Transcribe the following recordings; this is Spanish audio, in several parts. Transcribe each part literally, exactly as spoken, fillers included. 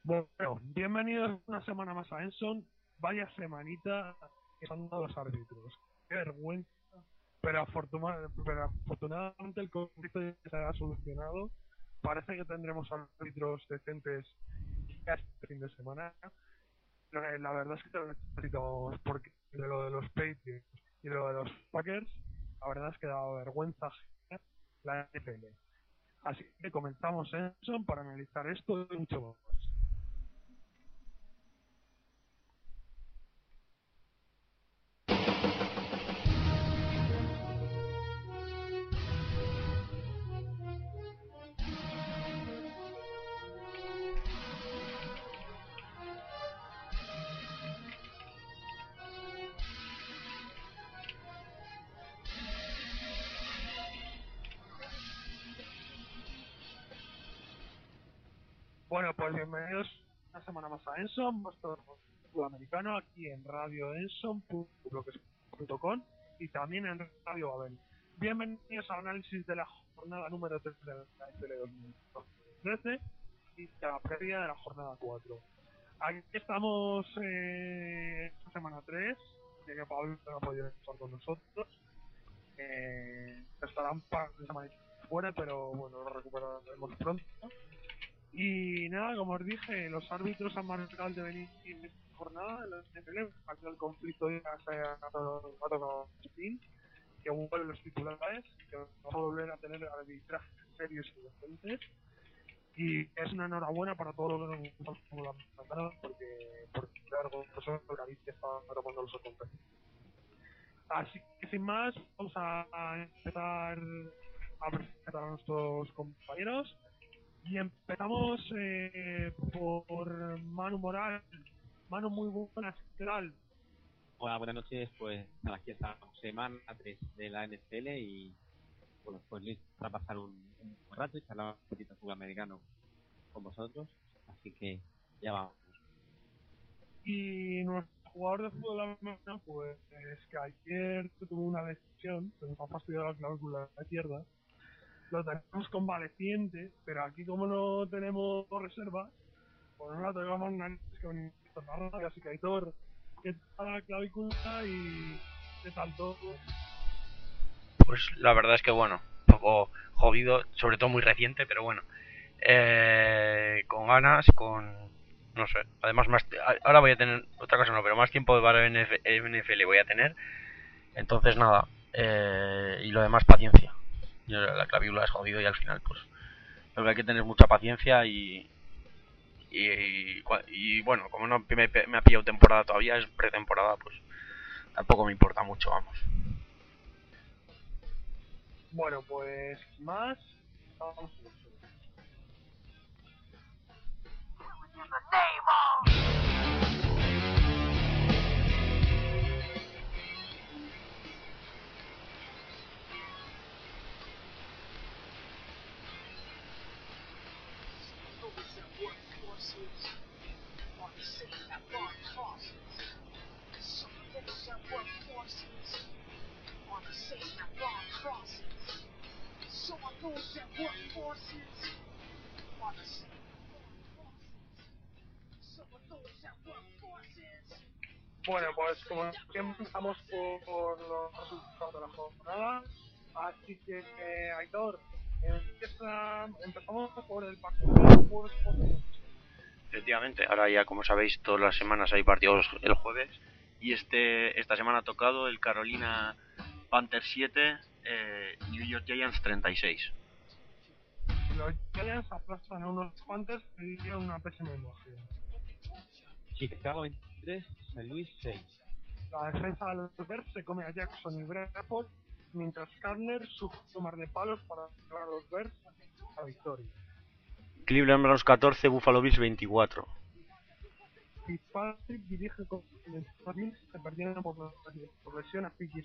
Bueno, bienvenidos una semana más a Enson. Vaya semanita que han dado los árbitros. Qué vergüenza. Pero, afortuna- pero afortunadamente el conflicto ya se ha solucionado. Parece que tendremos árbitros decentes ya este fin de semana. Pero, eh, la verdad es que lo necesitamos porque de lo de los Patriots y lo de los Packers, la verdad es que da vergüenza ajena la N F L. Así que comenzamos Enson para analizar esto y mucho más. Bueno, pues bienvenidos una semana más a Enson, vuestro fútbol americano, aquí en radio enson punto com y también en Radio Babel. Bienvenidos al análisis de la jornada número tres de la N F L dos mil trece y a la previa de la jornada cuatro. Aquí estamos eh, esta semana tres, ya que Pablo no ha podido estar con nosotros. Eh, estarán par de semanas fuera, pero bueno, lo recuperaremos pronto. Y nada, como os dije, los árbitros han marcado el devenir de esta jornada en la N F L. Aquí el conflicto ya se ha tocado fin, que vuelven los titulares, que vamos a volver a tener arbitrajes serios y decentes. Y es una enhorabuena para todos los americanos porque, porque algo que Galicia está tomando los acontecimientos. Así que sin más, vamos a, a empezar a presentar a nuestros compañeros. Y empezamos eh, por Manu Moral. Manu, muy buenas, ¿qué tal? Hola, buenas noches. Pues nada, aquí estamos, semana tres de la N F L y bueno, pues listo para pasar un, un buen rato y charlar un poquito de fútbol americano con vosotros. Así que ya vamos. Y nuestro jugador de fútbol americano, pues es que ayer tuvo una lesión, se nos ha fastidiado la clavícula izquierda. Lo tenemos convaleciente, pero aquí como no tenemos reserva, pues no la tenemos nadie que venir a la radio. Así que Aitor, ¿qué tal la clavícula y qué tal todo? Pues la verdad es que bueno, un poco jodido, sobre todo muy reciente, pero bueno, eh, con ganas, con no sé, además más ahora voy a tener otra cosa no, pero más tiempo para N F L voy a tener, entonces nada, eh, y lo demás paciencia. Yo, la clavícula es jodido y al final pues lo que hay que tener es mucha paciencia y y, y, y bueno, como no me, me ha pillado temporada todavía, es pretemporada, pues tampoco me importa mucho, vamos. Bueno, pues más, vamos a ver. Bueno, pues como siempre empezamos por, por los resultados de la jornada, así que eh, Aitor, empieza, empezamos por el partido del jueves por la noche. Efectivamente, ahora ya como sabéis todas las semanas hay partidos el jueves y este esta semana ha tocado el Carolina Panthers siete, eh, New York Giants treinta y seis. Los Giants aplastan a unos Panthers y dieron una pésima imagen. Chicago veintitrés, San Luis seis. La defensa de los Bears se come a Jackson y Bradford, mientras Gardner sufre tomar de palos para llevar a los Bears a la victoria. Cleveland Browns catorce, Buffalo Bills veinticuatro. Fitzpatrick dirige con los Bills que perdieron por, por lesión a Fiji.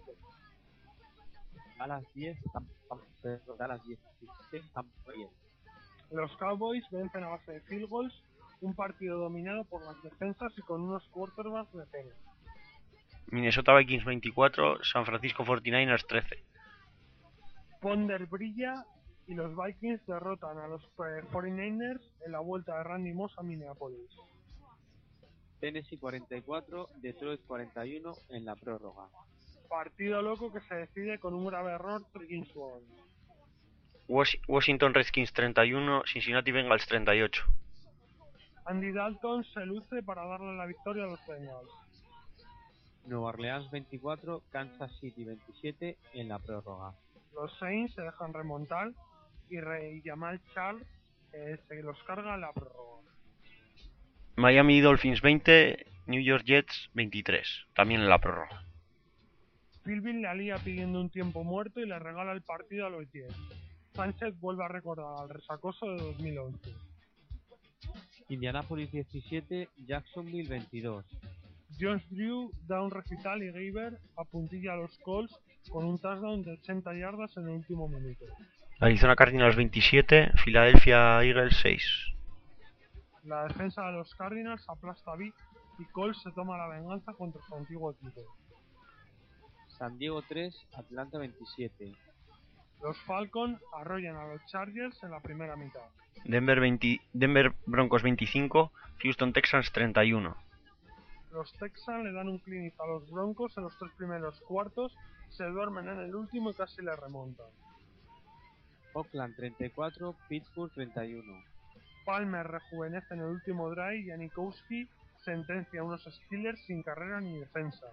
Dallas diez, Dallas diez, Tampa diez. Los Cowboys vencen a base de field goals, un partido dominado por las defensas y con unos quarterbacks de pena. Minnesota Vikings veinticuatro, San Francisco cuarenta y nueve ers trece. Ponder brilla Y los Vikings derrotan a los eh, cuarenta y nueve ers en la vuelta de Randy Moss a Minneapolis. Tennessee cuarenta y cuatro, Detroit cuarenta y uno en la prórroga. Partido loco que se decide con un grave error de Kim Swan. Washington Redskins treinta y uno, Cincinnati Bengals treinta y ocho. Andy Dalton se luce para darle la victoria a los Bengals. Nueva Orleans veinticuatro, Kansas City veintisiete en la prórroga. Los Saints se dejan remontar y Rey Jamal Charles eh, se los carga en la prórroga. Miami Dolphins veinte, New York Jets veintitrés, también en la prórroga. Philbin le alía pidiendo un tiempo muerto y le regala el partido a los Jets. Sánchez vuelve a recordar al resacoso de dos mil once. Indianapolis diecisiete, Jacksonville veintidós. Josh Drew da un recital y Gaber apuntilla a los Colts con un touchdown de ochenta yardas en el último minuto. Arizona Cardinals veintisiete, Philadelphia Eagles seis. La defensa de los Cardinals aplasta a Vic y Colts se toma la venganza contra su antiguo equipo. San Diego tres, Atlanta veintisiete. Los Falcons arrollan a los Chargers en la primera mitad. Denver, veinte, Denver Broncos veinticinco, Houston Texans treinta y uno. Los Texans le dan un clinic a los Broncos en los tres primeros cuartos, se duermen en el último y casi le remontan. Oakland treinta y cuatro, Pittsburgh treinta y uno. Palmer rejuvenece en el último drive y Janikowski sentencia a unos Steelers sin carrera ni defensa.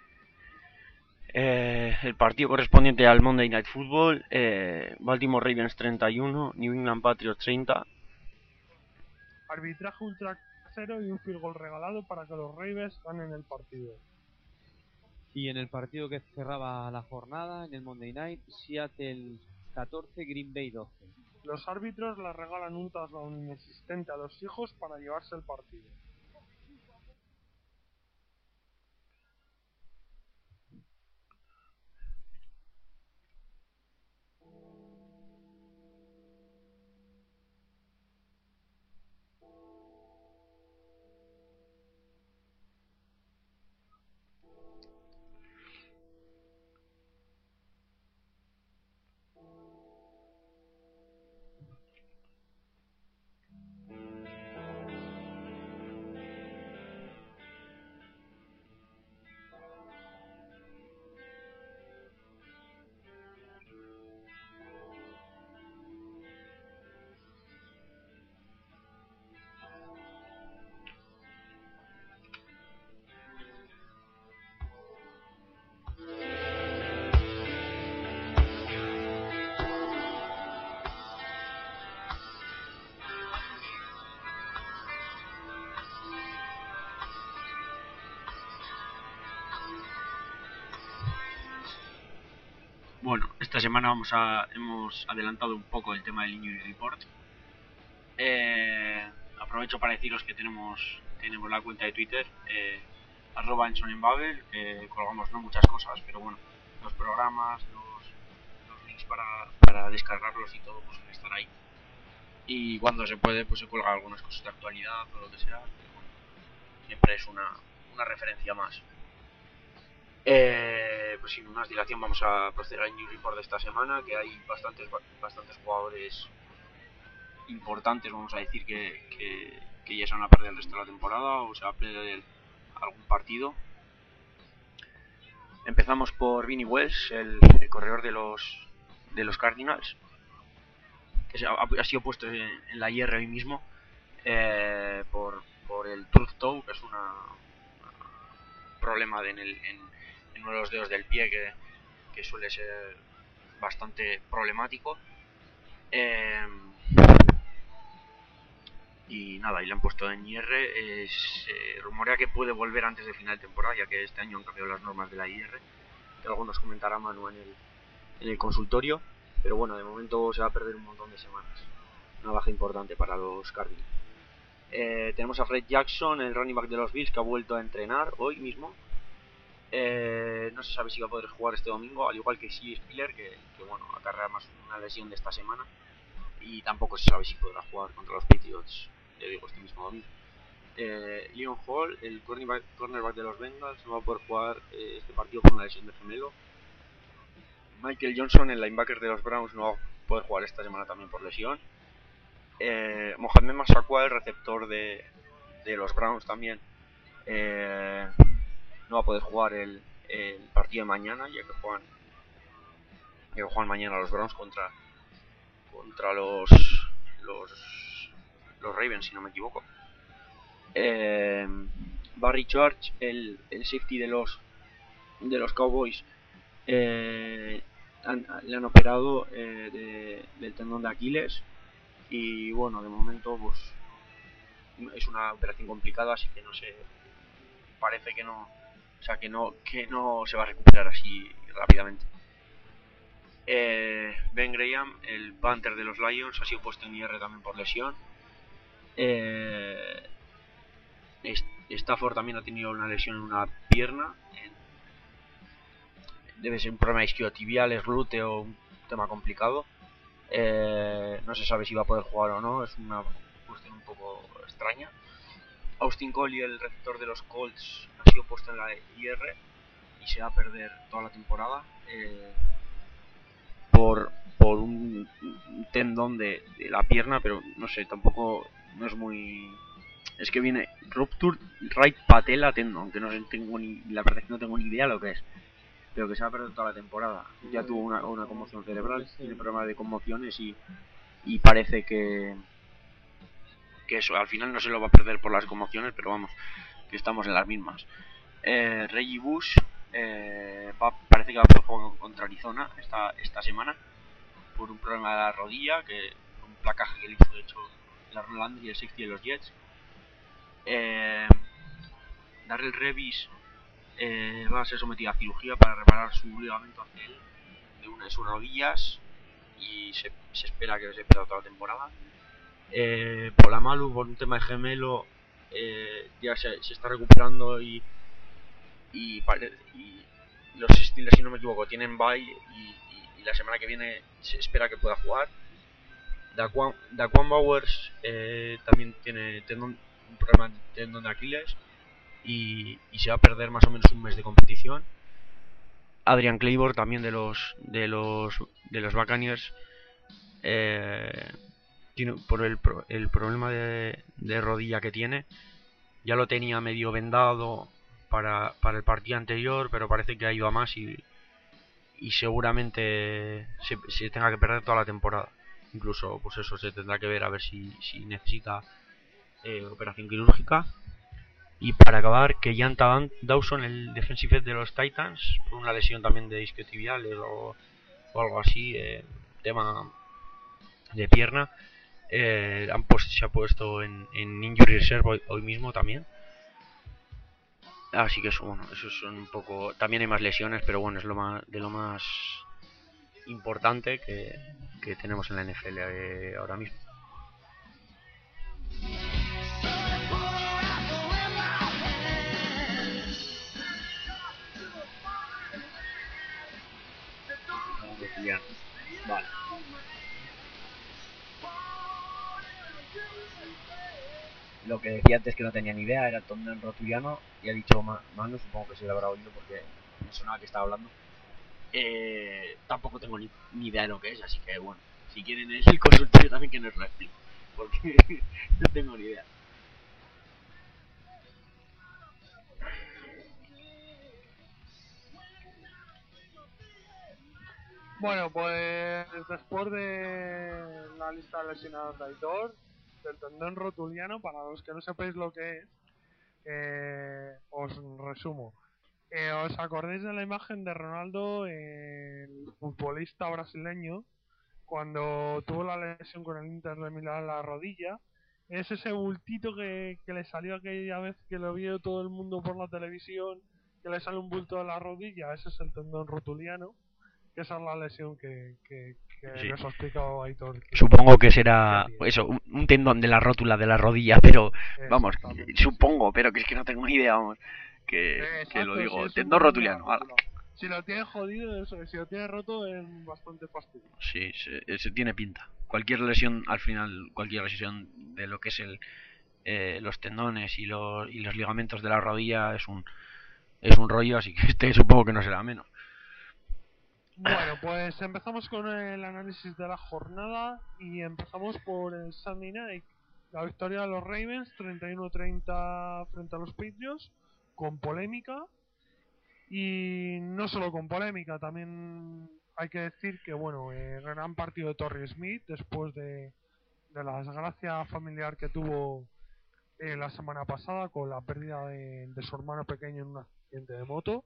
Eh, el partido correspondiente al Monday Night Football, eh, Baltimore Ravens treinta y uno, New England Patriots treinta. Arbitraje ultra casero y un field goal regalado para que los Ravens ganen el partido. Y en el partido que cerraba la jornada, en el Monday Night, Seattle catorce, Green Bay doce. Los árbitros le regalan un touchdown inexistente a los hijos para llevarse el partido. Bueno, esta semana vamos a hemos adelantado un poco el tema del Injury Report. Eh, aprovecho para deciros que tenemos tenemos la cuenta de Twitter, eh, arroba Enson en Babel, que colgamos no muchas cosas, pero bueno, los programas, los, los links para, para descargarlos y todo, pues estar ahí. Y cuando se puede, pues se cuelga algunas cosas de actualidad o lo que sea. Pero bueno, siempre es una, una referencia más. Eh, pues sin más dilación vamos a proceder al Injury Report de esta semana, que hay bastantes bastantes jugadores importantes, vamos a decir, que, que, que ya se van a perder el resto de la temporada o se va a perder algún partido. Empezamos por Vinny Wells, el, el corredor de los de los Cardinals, que se ha, ha sido puesto en, en la I R hoy mismo eh, por, por el tooth toe, que es un problema de en, el, en, en uno de los dedos del pie que, que suele ser bastante problemático. Eh, y nada, y le han puesto en I R. Eh, se rumorea que puede volver antes de final de temporada, ya que este año han cambiado las normas de la I R, que algo nos comentará Manu en el, en el consultorio, pero bueno, de momento se va a perder un montón de semanas, una baja importante para los Cardinals. Eh, tenemos a Fred Jackson, el running back de los Bills, que ha vuelto a entrenar hoy mismo. Eh, no se sabe si va a poder jugar este domingo, al igual que C. Spiller, que, que bueno, acarrea más una lesión de esta semana, y tampoco se sabe si podrá jugar contra los Patriots, ya digo, este mismo domingo. Eh, Leon Hall, el cornerback, cornerback de los Bengals, no va a poder jugar eh, este partido por una lesión de gemelo. Michael Johnson, el linebacker de los Browns, no va, poder jugar esta semana también por lesión. Eh, Mohamed Massaquoi, el receptor de, de los Browns también, eh, no va a poder jugar el, el partido de mañana, ya que juegan, ya que juegan mañana los Browns contra, contra los, los, los Ravens, si no me equivoco. Eh, Barry Church, el, el safety de los, de los Cowboys, eh, han, le han operado eh, de, del tendón de Aquiles. Y bueno, de momento pues es una operación complicada, así que no sé, parece que no, o sea que no, que no se va a recuperar así rápidamente. Eh, Ben Graham, el punter de los Lions, ha sido puesto en I R también por lesión. Eh, Stafford también ha tenido una lesión en una pierna, en, debe ser un problema isquiotibial, es glúteo, un tema complicado. Eh, no se sabe si va a poder jugar o no, es una cuestión un poco extraña. Austin Collie, el receptor de los Colts, ha sido puesto en la I R y se va a perder toda la temporada eh, por, por un, un tendón de, de la pierna, pero no sé, tampoco no es muy... Es que viene Rupture Right Patella Tendon, que no tengo ni, la verdad es que no tengo ni idea lo que es, pero que se va a perder toda la temporada. Ya tuvo una, una conmoción cerebral, tiene problemas de conmociones y, y parece que que eso, al final no se lo va a perder por las conmociones, pero vamos, que estamos en las mismas. Eh, Reggie Bush eh, va, parece que va a poder jugar contra Arizona esta, esta semana por un problema de la rodilla, que un placaje que le hizo de hecho la Landry, el safety de los Jets. Eh, Darrell Revis eh, va a ser sometido a cirugía para reparar su ligamento acel de una de sus rodillas y se, se espera que se pierda toda la temporada. Eh, Polamalu, por un tema de gemelo, eh, ya se, se está recuperando y, y, y los Steelers, si no me equivoco, tienen bye y, y, y la semana que viene se espera que pueda jugar. Daquan, Daquan Bowers eh, también tiene tendón, un problema de tendón de Aquiles y, y se va a perder más o menos un mes de competición. Adrian Claiborne, también de los de los de los Buccaneers, eh, tiene, por el, el problema de, de rodilla que tiene, ya lo tenía medio vendado para, para el partido anterior, pero parece que ha ido a más y, y seguramente se, se tenga que perder toda la temporada. Incluso pues eso se tendrá que ver a ver si, si necesita eh, operación quirúrgica. Y para acabar, que Yanta Dawson, el defensive de los Titans, por una lesión también de isquiotibiales o, o algo así, eh, tema de pierna, eh, han pues, se ha puesto en, en Injury Reserve hoy, hoy mismo también. Así que eso, bueno, eso son un poco... También hay más lesiones, pero bueno, es lo más de lo más importante que, que tenemos en la N F L eh, ahora mismo. Vale. Lo que decía antes que no tenía ni idea era el tendón rotuliano y ha dicho Manu, supongo que se lo habrá oído porque me sonaba que estaba hablando. Eh, tampoco tengo ni, ni idea de lo que es, así que bueno, si quieren es el consultorio también que nos lo explique, porque no tengo ni idea. Bueno, pues después de la lista de lesionados de Aitor, del tendón rotuliano, para los que no sepáis lo que es, eh, os resumo. Eh, ¿Os acordáis de la imagen de Ronaldo, el futbolista brasileño, cuando tuvo la lesión con el Inter de Milán en la rodilla? Es ese bultito que, que le salió aquella vez que lo vio todo el mundo por la televisión, que le sale un bulto de la rodilla. Ese es el tendón rotuliano, que esa es la lesión que, que, que sí. Nos ha explicado Aitor. Supongo que será eso, un, un tendón de la rótula de la rodilla, pero vamos, supongo, pero que es que no tengo ni idea, vamos. Que, Exacto, que lo digo, si tendón rotuliano. Si lo tienes jodido, eso, si lo tienes roto es bastante fastidio. Sí, se, se tiene pinta. Cualquier lesión, al final, cualquier lesión de lo que es el eh, los tendones y los, y los ligamentos de la rodilla es un es un rollo, así que este supongo que no será menos. Bueno, pues empezamos con el análisis de la jornada y empezamos por el Sunday Night. La victoria de los Ravens treinta y uno treinta frente a los Patriots, con polémica. Y no solo con polémica, también hay que decir que, bueno, eh, gran partido de Torrey Smith después de, de la desgracia familiar que tuvo eh, la semana pasada con la pérdida de, de su hermano pequeño en un accidente de moto.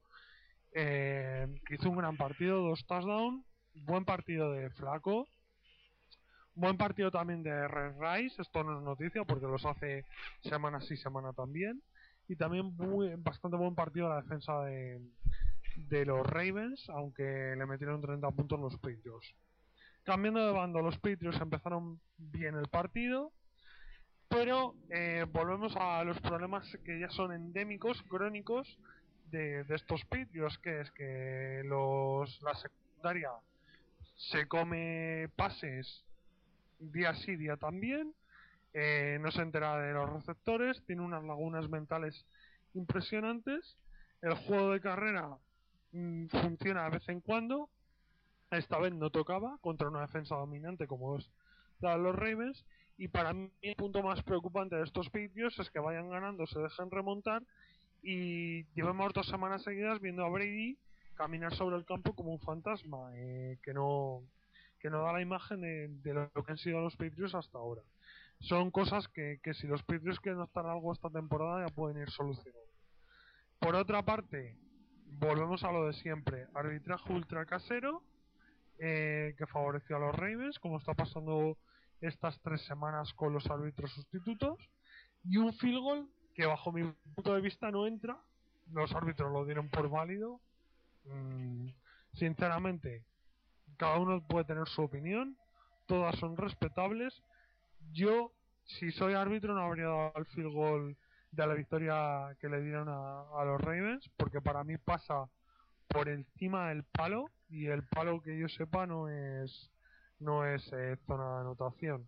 Eh, hizo un gran partido, dos touchdowns, buen partido de Flaco, buen partido también de Red Rice, esto no es noticia porque los hace semana sí, semana también, y también muy, bastante buen partido de la defensa de, de los Ravens, aunque le metieron treinta puntos los Patriots. Cambiando de bando, los Patriots empezaron bien el partido, pero eh, volvemos a los problemas que ya son endémicos, crónicos de, de estos Patriots, que es que los la secundaria se come pases día sí, día también, eh, no se entera de los receptores, tiene unas lagunas mentales impresionantes, el juego de carrera mmm, funciona de vez en cuando, esta vez no tocaba contra una defensa dominante como es la de los Ravens, y para mí el punto más preocupante de estos Patriots es que vayan ganando, se dejen remontar y llevamos dos semanas seguidas viendo a Brady caminar sobre el campo como un fantasma, eh, que no que no da la imagen de, de lo que han sido los Patriots hasta ahora. Son cosas que, que si los Patriots quieren optar algo esta temporada ya pueden ir solucionando. Por otra parte, volvemos a lo de siempre, arbitraje ultra casero, eh, que favoreció a los Ravens, como está pasando estas tres semanas con los árbitros sustitutos, y un field goal que bajo mi punto de vista no entra, los árbitros lo dieron por válido. Mm, sinceramente, cada uno puede tener su opinión, todas son respetables. Yo, si soy árbitro, no habría dado el field goal de la victoria que le dieron a, a los Ravens, porque para mí pasa por encima del palo, y el palo, que yo sepa, no es no es eh, zona de anotación.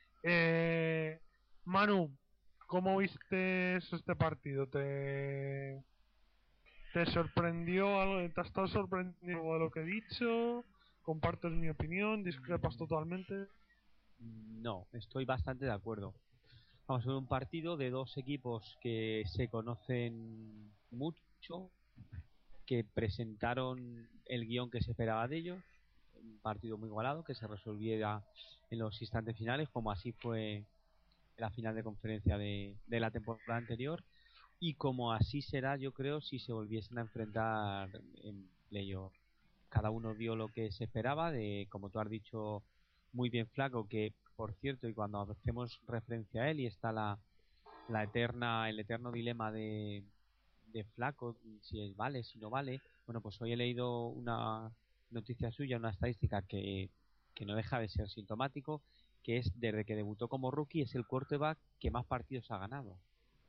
eh, Manu, ¿cómo viste este partido? ¿Te, te sorprendió algo? ¿Te has estado sorprendido de lo que he dicho? ¿Compartes mi opinión? ¿Discrepas totalmente? No, estoy bastante de acuerdo. Vamos a ver un partido de dos equipos que se conocen mucho, que presentaron el guión que se esperaba de ellos, un partido muy igualado que se resolviera en los instantes finales, como así fue la final de conferencia de, de la temporada anterior, y como así será, yo creo, si se volviesen a enfrentar en playoff. Cada uno dio lo que se esperaba, de, como tú has dicho muy bien, Flaco, que por cierto, y cuando hacemos referencia a él, y está la, la eterna, el eterno dilema de, de Flaco, si es vale, si no vale. Bueno, pues hoy he leído una noticia suya, una estadística que, que no deja de ser sintomático, que es desde que debutó como rookie es el quarterback que más partidos ha ganado.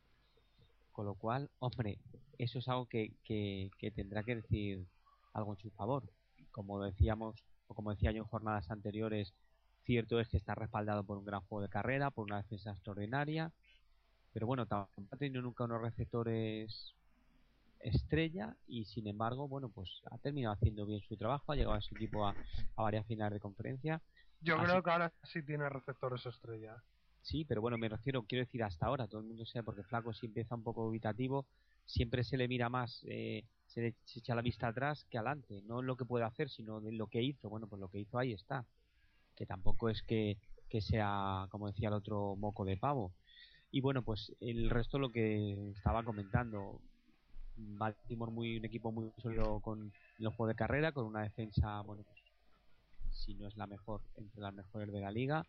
Con lo cual, hombre, eso es algo que, que, que tendrá que decir algo en su favor. Como decíamos, o como decía yo en jornadas anteriores, cierto es que está respaldado por un gran juego de carrera, por una defensa extraordinaria, pero bueno, tampoco ha tenido nunca unos receptores estrella, y sin embargo, bueno, pues ha terminado haciendo bien su trabajo, ha llegado a su equipo a, a varias finales de conferencia. Yo Así, creo que ahora sí tiene receptores estrella. sí, pero bueno, me refiero, quiero decir, hasta ahora, todo el mundo sabe, porque Flaco si empieza un poco dubitativo, siempre se le mira más, eh, se le se echa la vista atrás que adelante, no en lo que puede hacer, sino en lo que hizo. Bueno, pues lo que hizo ahí está, que tampoco es que, que sea, como decía el otro, moco de pavo. Y bueno, pues el resto lo que estaba comentando, Baltimore muy un equipo muy sólido con los juegos de carrera, con una defensa, bueno, pues si no es la mejor, entre las mejores de la liga,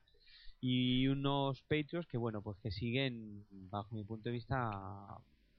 y unos Patriots que, bueno, pues que siguen, bajo mi punto de vista,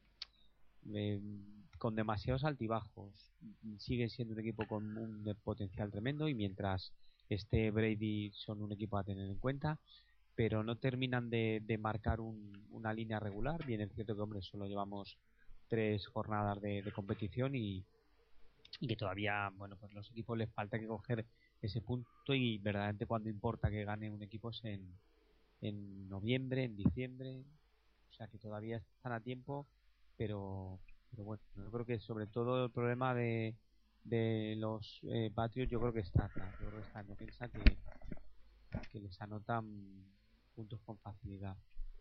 eh, con demasiados altibajos. Siguen siendo un equipo con un potencial tremendo, y mientras esté Brady son un equipo a tener en cuenta, pero no terminan de, de marcar un, una línea regular. Bien, es cierto que, hombre, solo llevamos tres jornadas de, de competición, y, y que todavía, bueno, pues los equipos les falta que coger ese punto, y verdaderamente cuando importa que gane un equipo es en, en noviembre, en diciembre, o sea que todavía están a tiempo, pero, pero bueno, yo creo que sobre todo el problema de, de los eh, Patriots yo creo que está claro. Yo creo que está en defensa que, que les anotan puntos con facilidad.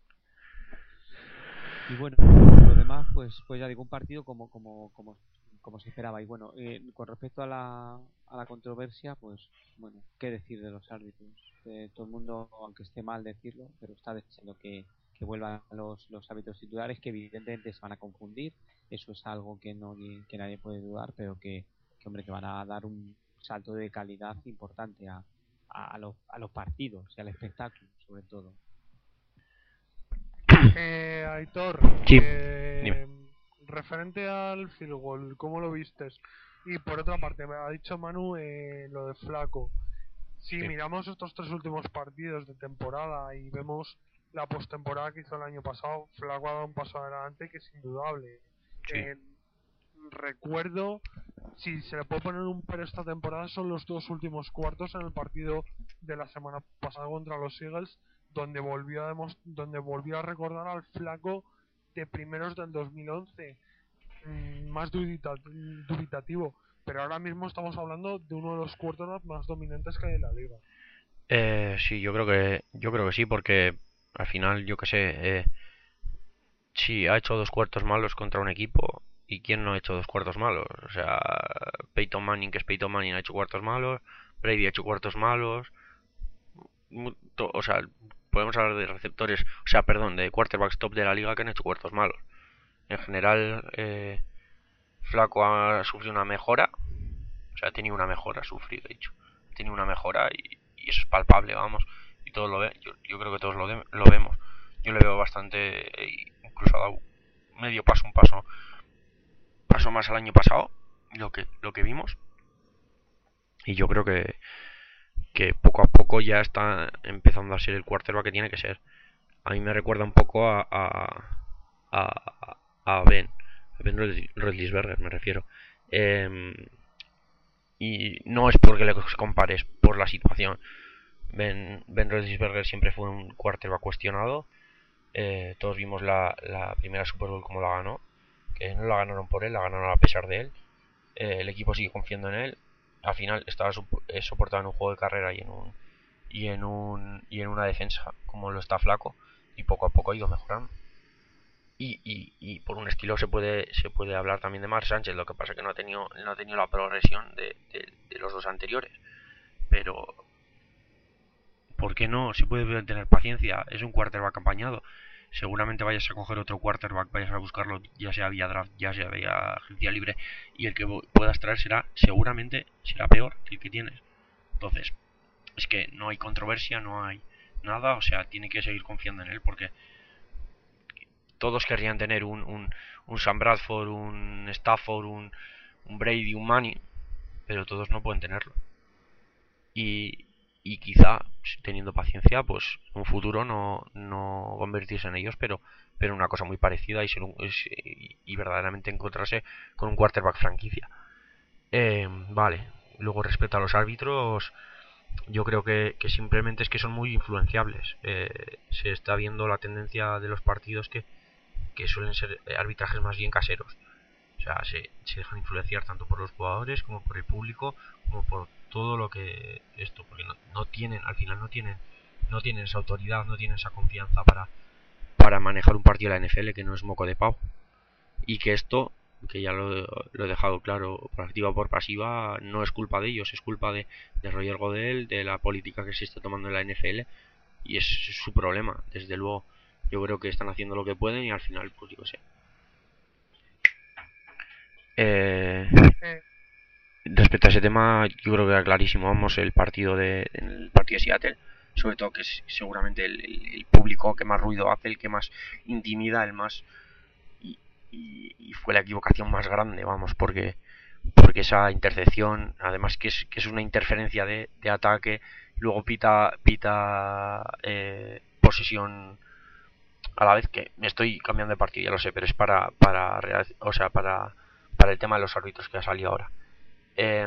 Y bueno, por lo demás, pues pues ya digo, un partido como como como como se esperaba. Y bueno, eh, con respecto a la a la controversia, pues bueno, qué decir de los árbitros. Eh, todo el mundo, aunque esté mal decirlo, pero está deseando que, que vuelvan los los árbitros titulares, que evidentemente se van a confundir. Eso es algo que no que nadie puede dudar, pero que, que hombre, que van a dar un salto de calidad importante a a, a los a los partidos y al espectáculo, sobre todo. Eh, Aitor, Sí, eh, referente al field goal, ¿cómo lo vistes? Y por otra parte, me ha dicho Manu eh, lo de Flaco. Si Sí. miramos estos tres últimos partidos de temporada y vemos la postemporada que hizo el año pasado, Flaco ha dado un paso adelante que es indudable. Sí. Eh, recuerdo, si se le puede poner un pero esta temporada, son los dos últimos cuartos en el partido de la semana pasada contra los Eagles, donde volvió a, demos- donde volvió a recordar al Flaco de primeros del dos mil once, mmm, más dubita- dubitativo, pero ahora mismo estamos hablando de uno de los quarterbacks más dominantes que hay en la liga. Eh, sí, yo creo que yo creo que sí, porque al final, yo que sé, eh, sí, ha hecho dos cuartos malos contra un equipo. ¿Y quién no ha hecho dos cuartos malos? O sea, Peyton Manning, que es Peyton Manning, ha hecho cuartos malos. Brady ha hecho cuartos malos. mu- to- O sea, podemos hablar de receptores, o sea, perdón, de quarterbacks top de la liga que han hecho cuartos malos. En general, eh, Flaco ha sufrido una mejora. O sea, ha tenido una mejora, ha sufrido, de hecho. Ha tenido una mejora y, y eso es palpable, vamos. Y todos lo ven. Yo, yo creo que todos lo, de- lo vemos. Yo le veo bastante. eh, Incluso ha dado medio paso, un paso, paso más al año pasado. Lo que, lo que vimos. Y yo creo que, que poco a poco ya está empezando a ser el quarterback que tiene que ser. A mí me recuerda un poco a. a, a, a Ben. A Ben Roethlisberger, me refiero. Eh, y no es porque le compares, por la situación. Ben, ben Roethlisberger siempre fue un quarterback cuestionado. Eh, todos vimos la, la primera Super Bowl como la ganó, que no la ganaron por él, la ganaron a pesar de él. Eh, el equipo sigue confiando en él. Al final estaba eh, soportado en un juego de carrera y en un y en un y en una defensa como lo está Flaco, y poco a poco ha ido mejorando. Y, y, y por un estilo se puede se puede hablar también de Mark Sánchez. Lo que pasa es que no ha tenido no ha tenido la progresión de, de, de los dos anteriores, pero ¿por qué no? Se puede tener paciencia. Es un quarterback apañado. Seguramente vayas a coger otro quarterback, vayas a buscarlo, ya sea vía draft, ya sea vía agencia libre, y el que puedas traer será, seguramente, será peor que el que tienes. Entonces, es que no hay controversia, no hay nada, o sea, tiene que seguir confiando en él, porque todos querrían tener un, un, un Sam Bradford, un Stafford, un, un Brady, un Manning, pero todos no pueden tenerlo. Y, y quizá teniendo paciencia, pues en un futuro no, no convertirse en ellos, pero pero una cosa muy parecida y, ser un, es, y, y verdaderamente encontrarse con un quarterback franquicia. Eh, vale, luego respecto a los árbitros, yo creo que, que simplemente es que son muy influenciables. Eh, se está viendo la tendencia de los partidos que, que suelen ser arbitrajes más bien caseros. O sea, se, se dejan influenciar tanto por los jugadores como por el público, como por todo lo que esto, porque no, no tienen, al final no tienen, no tienen esa autoridad, no tienen esa confianza para, para manejar un partido de la N F L, que no es moco de pavo. Y que esto, que ya lo, lo he dejado claro por activa o por pasiva, no es culpa de ellos, es culpa de, de Roger Goodell, de la política que se está tomando en la N F L, y es su problema, desde luego. Yo creo que están haciendo lo que pueden y al final, pues yo sé. Eh, Eh, Respecto a ese tema, yo creo que era clarísimo, vamos, el partido de el partido de Seattle, sobre todo que es seguramente el, el, el público que más ruido hace, el que más intimida, el más y, y, y fue la equivocación más grande, vamos, porque porque esa intercepción, además que es que es una interferencia de, de ataque, luego pita pita eh, posesión a la vez, que me estoy cambiando de partido, ya lo sé, pero es para para o sea, para para el tema de los árbitros que ha salido ahora. Eh,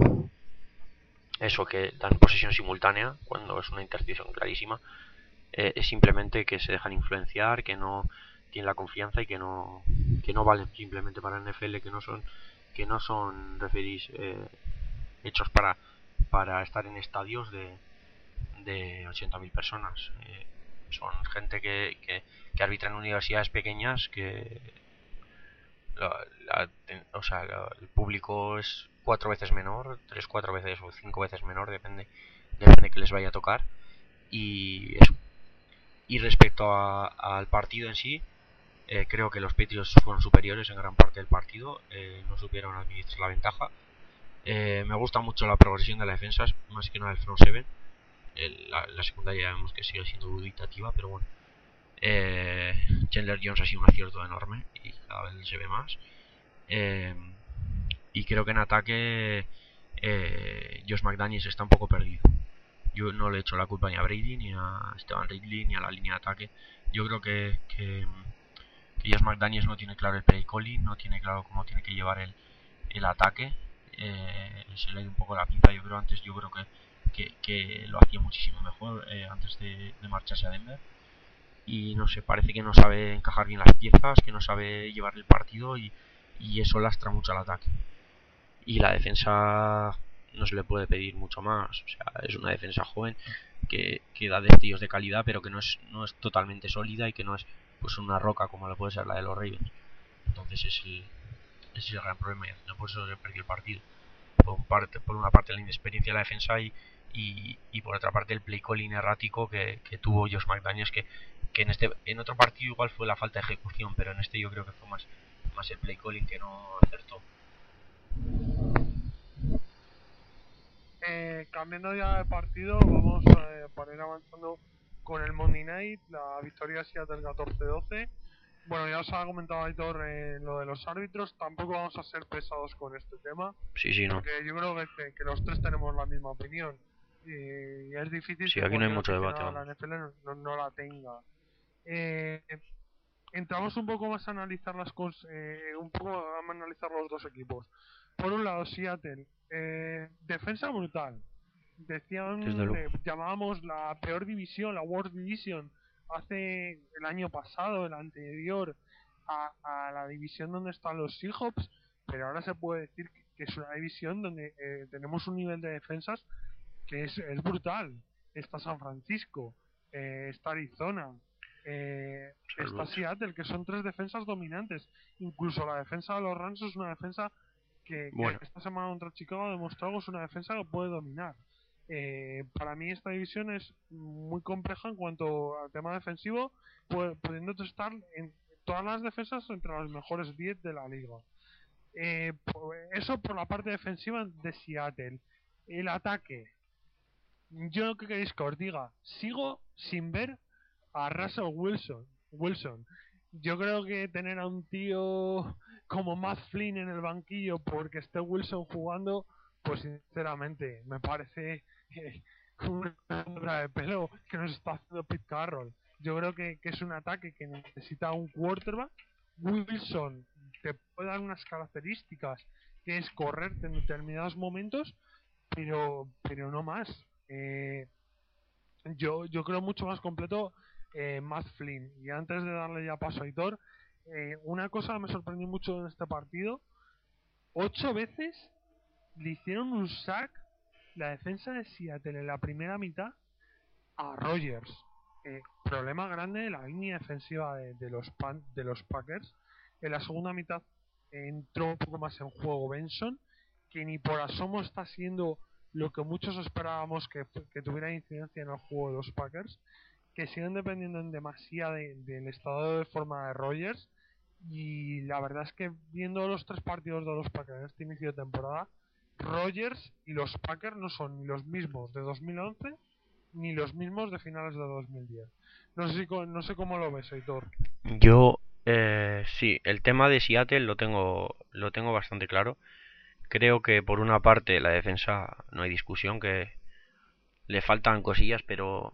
Eso, que dan posesión simultánea cuando es una intercepción clarísima. Eh, es simplemente que se dejan influenciar, que no tienen la confianza y que no que no valen simplemente para N F L, que no son que no son referees eh, hechos para para estar en estadios de de ochenta mil personas. Eh, son gente que, que, que arbitra en universidades pequeñas, que la, la, o sea, la, el público es cuatro veces menor, tres, cuatro veces o cinco veces menor, depende, depende que les vaya a tocar. Y eso. Y respecto a, al partido en sí, eh, creo que los Patriots fueron superiores en gran parte del partido, eh, no supieron administrar la ventaja. Eh, me gusta mucho la progresión de las defensas, más que nada el front seven. El, la, la secundaria vemos que sigue siendo dubitativa, pero bueno. Eh, Chandler Jones ha sido un acierto enorme y cada vez se ve más. Eh, y creo que en ataque eh, Josh McDaniels está un poco perdido. Yo no le he hecho la culpa ni a Brady, ni a Esteban Ridley, ni a la línea de ataque. Yo creo que, que, que Josh McDaniels no tiene claro el play calling, no tiene claro cómo tiene que llevar el, el ataque. Eh, se le ha ido un poco la pinta. Yo creo antes, yo creo que, que, que lo hacía muchísimo mejor eh, antes de, de marcharse a Denver. Y no sé, parece que no sabe encajar bien las piezas, que no sabe llevar el partido y, y eso lastra mucho al ataque. Y la defensa no se le puede pedir mucho más. O sea, es una defensa joven que, que da destellos de calidad, pero que no es, no es totalmente sólida y que no es pues una roca como lo puede ser la de los Ravens. Entonces es el, es el gran problema, y no por eso se perdió el partido. Por, parte, por una parte la inexperiencia de la defensa y, y, y por otra parte el play calling errático que, que tuvo Josh McDaniels, que, que en este en otro partido igual fue la falta de ejecución, pero en este yo creo que fue más, más el play calling que no acertó. Eh, cambiando ya de partido, vamos eh, para ir avanzando con el Monday Night, la victoria de Seattle catorce doce. Bueno, ya os ha comentado Aitor eh, lo de los árbitros, tampoco vamos a ser pesados con este tema. Sí, sí, no. Porque yo creo que, que, que los tres tenemos la misma opinión. Y, y es difícil sí, que aquí no hay mucho debate, la N F L no, no, no la tenga. Eh, entramos un poco más a analizar las cosas, eh, un poco a analizar los dos equipos. Por un lado, Seattle, eh, defensa brutal. Decían, eh, llamábamos la peor división, la worst division, hace el año pasado, el anterior, a, a la división donde están los Seahawks, pero ahora se puede decir que, que es una división donde eh, tenemos un nivel de defensas que es, es brutal. Está San Francisco, eh, está Arizona, eh, está Seattle, que son tres defensas dominantes. Incluso la defensa de los Rams es una defensa que, bueno. que esta semana contra Chicago ha demostrado que es una defensa que puede dominar. Eh, para mí esta división es muy compleja en cuanto al tema defensivo, pudiendo estar en todas las defensas entre las mejores diez de la liga. Eh, eso por la parte defensiva de Seattle. El ataque, yo que queréis que os diga, sigo sin ver a Russell Wilson. Wilson. Yo creo que tener a un tío como Matt Flynn en el banquillo porque esté Wilson jugando, pues sinceramente me parece eh, una obra de pelo que nos está haciendo Pete Carroll. Yo creo que, que es un ataque que necesita un quarterback. Wilson te puede dar unas características que es correrte en determinados momentos, pero pero no más. Eh, yo yo creo mucho más completo eh, Matt Flynn. Y antes de darle ya paso a Aitor, eh, una cosa me sorprendió mucho en este partido: ocho veces le hicieron un sack la defensa de Seattle en la primera mitad a Rodgers. Eh, problema grande de la línea defensiva de, de los pan, de los Packers. En la segunda mitad eh, entró un poco más en juego Benson, que ni por asomo está siendo lo que muchos esperábamos que, que tuviera incidencia en el juego de los Packers, que siguen dependiendo en demasía de, del estado de forma de Rodgers. Y la verdad es que viendo los tres partidos de los Packers en este inicio de temporada, Rodgers y los Packers no son ni los mismos de dos mil once ni los mismos de finales de dos mil diez. No sé, si, no sé cómo lo ves, Aitor. Yo, eh, sí, el tema de Seattle lo tengo, lo tengo bastante claro. Creo que por una parte la defensa no hay discusión, que le faltan cosillas, pero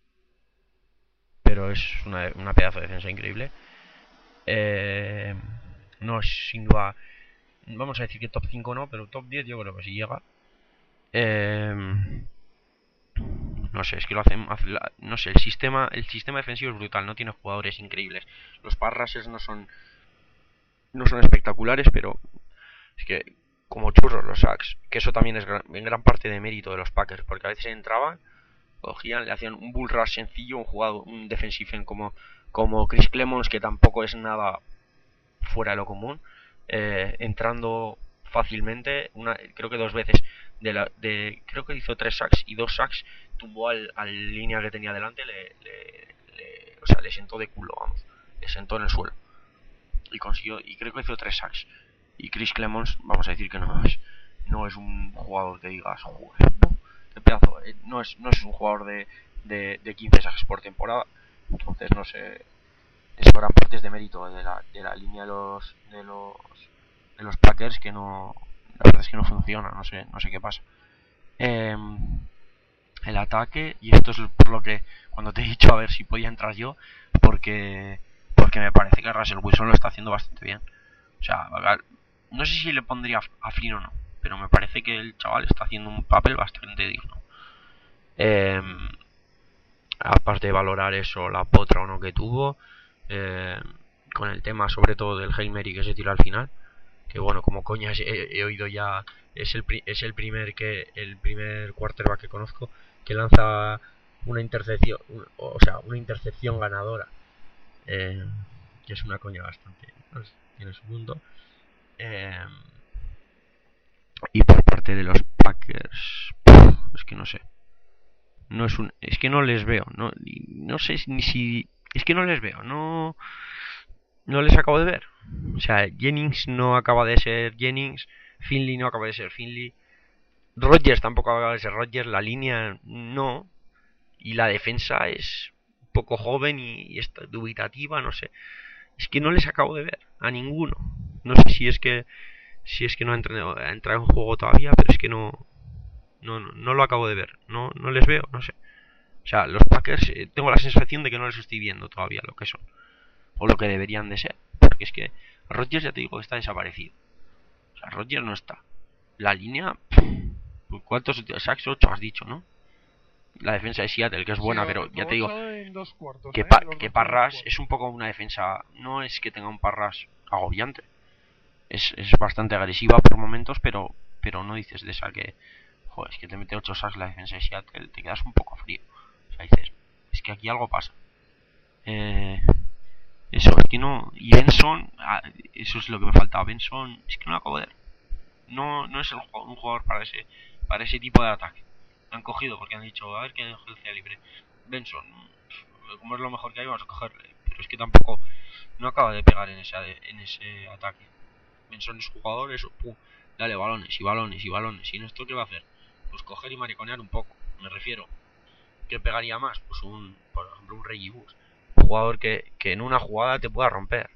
pero es una, una pedazo de defensa increíble. Eh, no es sin duda, vamos a decir que top cinco no, pero top diez yo creo que sí llega. Eh, no sé, es que lo hacen, no sé, el sistema el sistema defensivo es brutal, no tiene jugadores increíbles. Los pass rushers no son no son espectaculares, pero Es que, como churros los sacks, que eso también es gran, en gran parte de mérito de los Packers, porque a veces entraban, cogían, le hacían un bull rush sencillo, un jugador, un defensive end como, como Chris Clemons, que tampoco es nada fuera de lo común, eh, entrando fácilmente, una, creo que dos veces, de la, de, creo que hizo tres sacks y dos sacks, tumbó al, al línea que tenía delante, le, le, le, o sea, le sentó de culo, vamos, le sentó en el suelo y consiguió, y creo que hizo tres sacks. Y Chris Clemons, vamos a decir que no es, no es un jugador que digas, joder, qué pedazo, no es, no es un jugador de, de, de quince sacks por temporada, entonces no sé, eso gran parte es de mérito de la, de la línea de los, de los de los Packers, que no, la verdad es que no funciona, no sé, no sé qué pasa. Eh, el ataque, y esto es por lo que cuando te he dicho a ver si podía entrar yo, porque porque me parece que Russell Wilson lo está haciendo bastante bien. O sea, no sé si le pondría a Flynn o no, pero me parece que el chaval está haciendo un papel bastante digno. Eh, aparte de valorar eso, la potra o no que tuvo, eh, con el tema sobre todo del Hail Mary que se tiró al final, que bueno, como coñas he, he oído ya, es el, es el primer que el primer quarterback que conozco que lanza una intercepción, o sea, una intercepción ganadora, eh, que es una coña bastante, pues, tiene su punto. Eh, y por parte de los Packers, es que no sé, no es un, es que no les veo, no, no sé ni si, es que no les veo, no, no les acabo de ver. O sea, Jennings no acaba de ser Jennings, Finley no acaba de ser Finley, Rodgers tampoco acaba de ser Rodgers, la línea no, y la defensa es un poco joven y, y está dubitativa, no sé. Es que no les acabo de ver a ninguno. No sé si es que si es que no ha entrado, ha entrado en juego todavía, pero es que no no, no, no lo acabo de ver. No, no les veo, no sé. O sea, los Packers, eh, tengo la sensación de que no les estoy viendo todavía lo que son. O lo que deberían de ser. Porque es que Rodgers ya te digo que está desaparecido. O sea, Rodgers no está. La línea... ¿Cuántos sacks? ocho has dicho, ¿no? La defensa de Seattle, que es buena, sí, pero ya te digo en dos cuartos, que, ¿eh? pa Los que dos Parras es un poco una defensa... No es que tenga un Parras agobiante. Es, es bastante agresiva por momentos, pero pero no dices de esa que... Joder, es que te mete ocho sacks la defensa de Seattle, te quedas un poco frío. O sea, dices, es que aquí algo pasa. Eh... Eso, es que no... Y Benson, eso es lo que me faltaba. Benson, es que no lo acabo de ver. No, no es el, un jugador para ese para ese tipo de ataque. Lo han cogido porque han dicho, a ver quién es libre. Benson, como es lo mejor que hay, vamos a cogerle. Pero es que tampoco no acaba de pegar en ese, en ese ataque. Benson es jugador, eso, pum, dale balones y balones y balones. ¿Y en esto qué va a hacer? Pues coger y mariconear un poco. Me refiero. ¿Qué pegaría más? Pues un, por ejemplo, un Reggie Bush. Un jugador que, que en una jugada te pueda romper.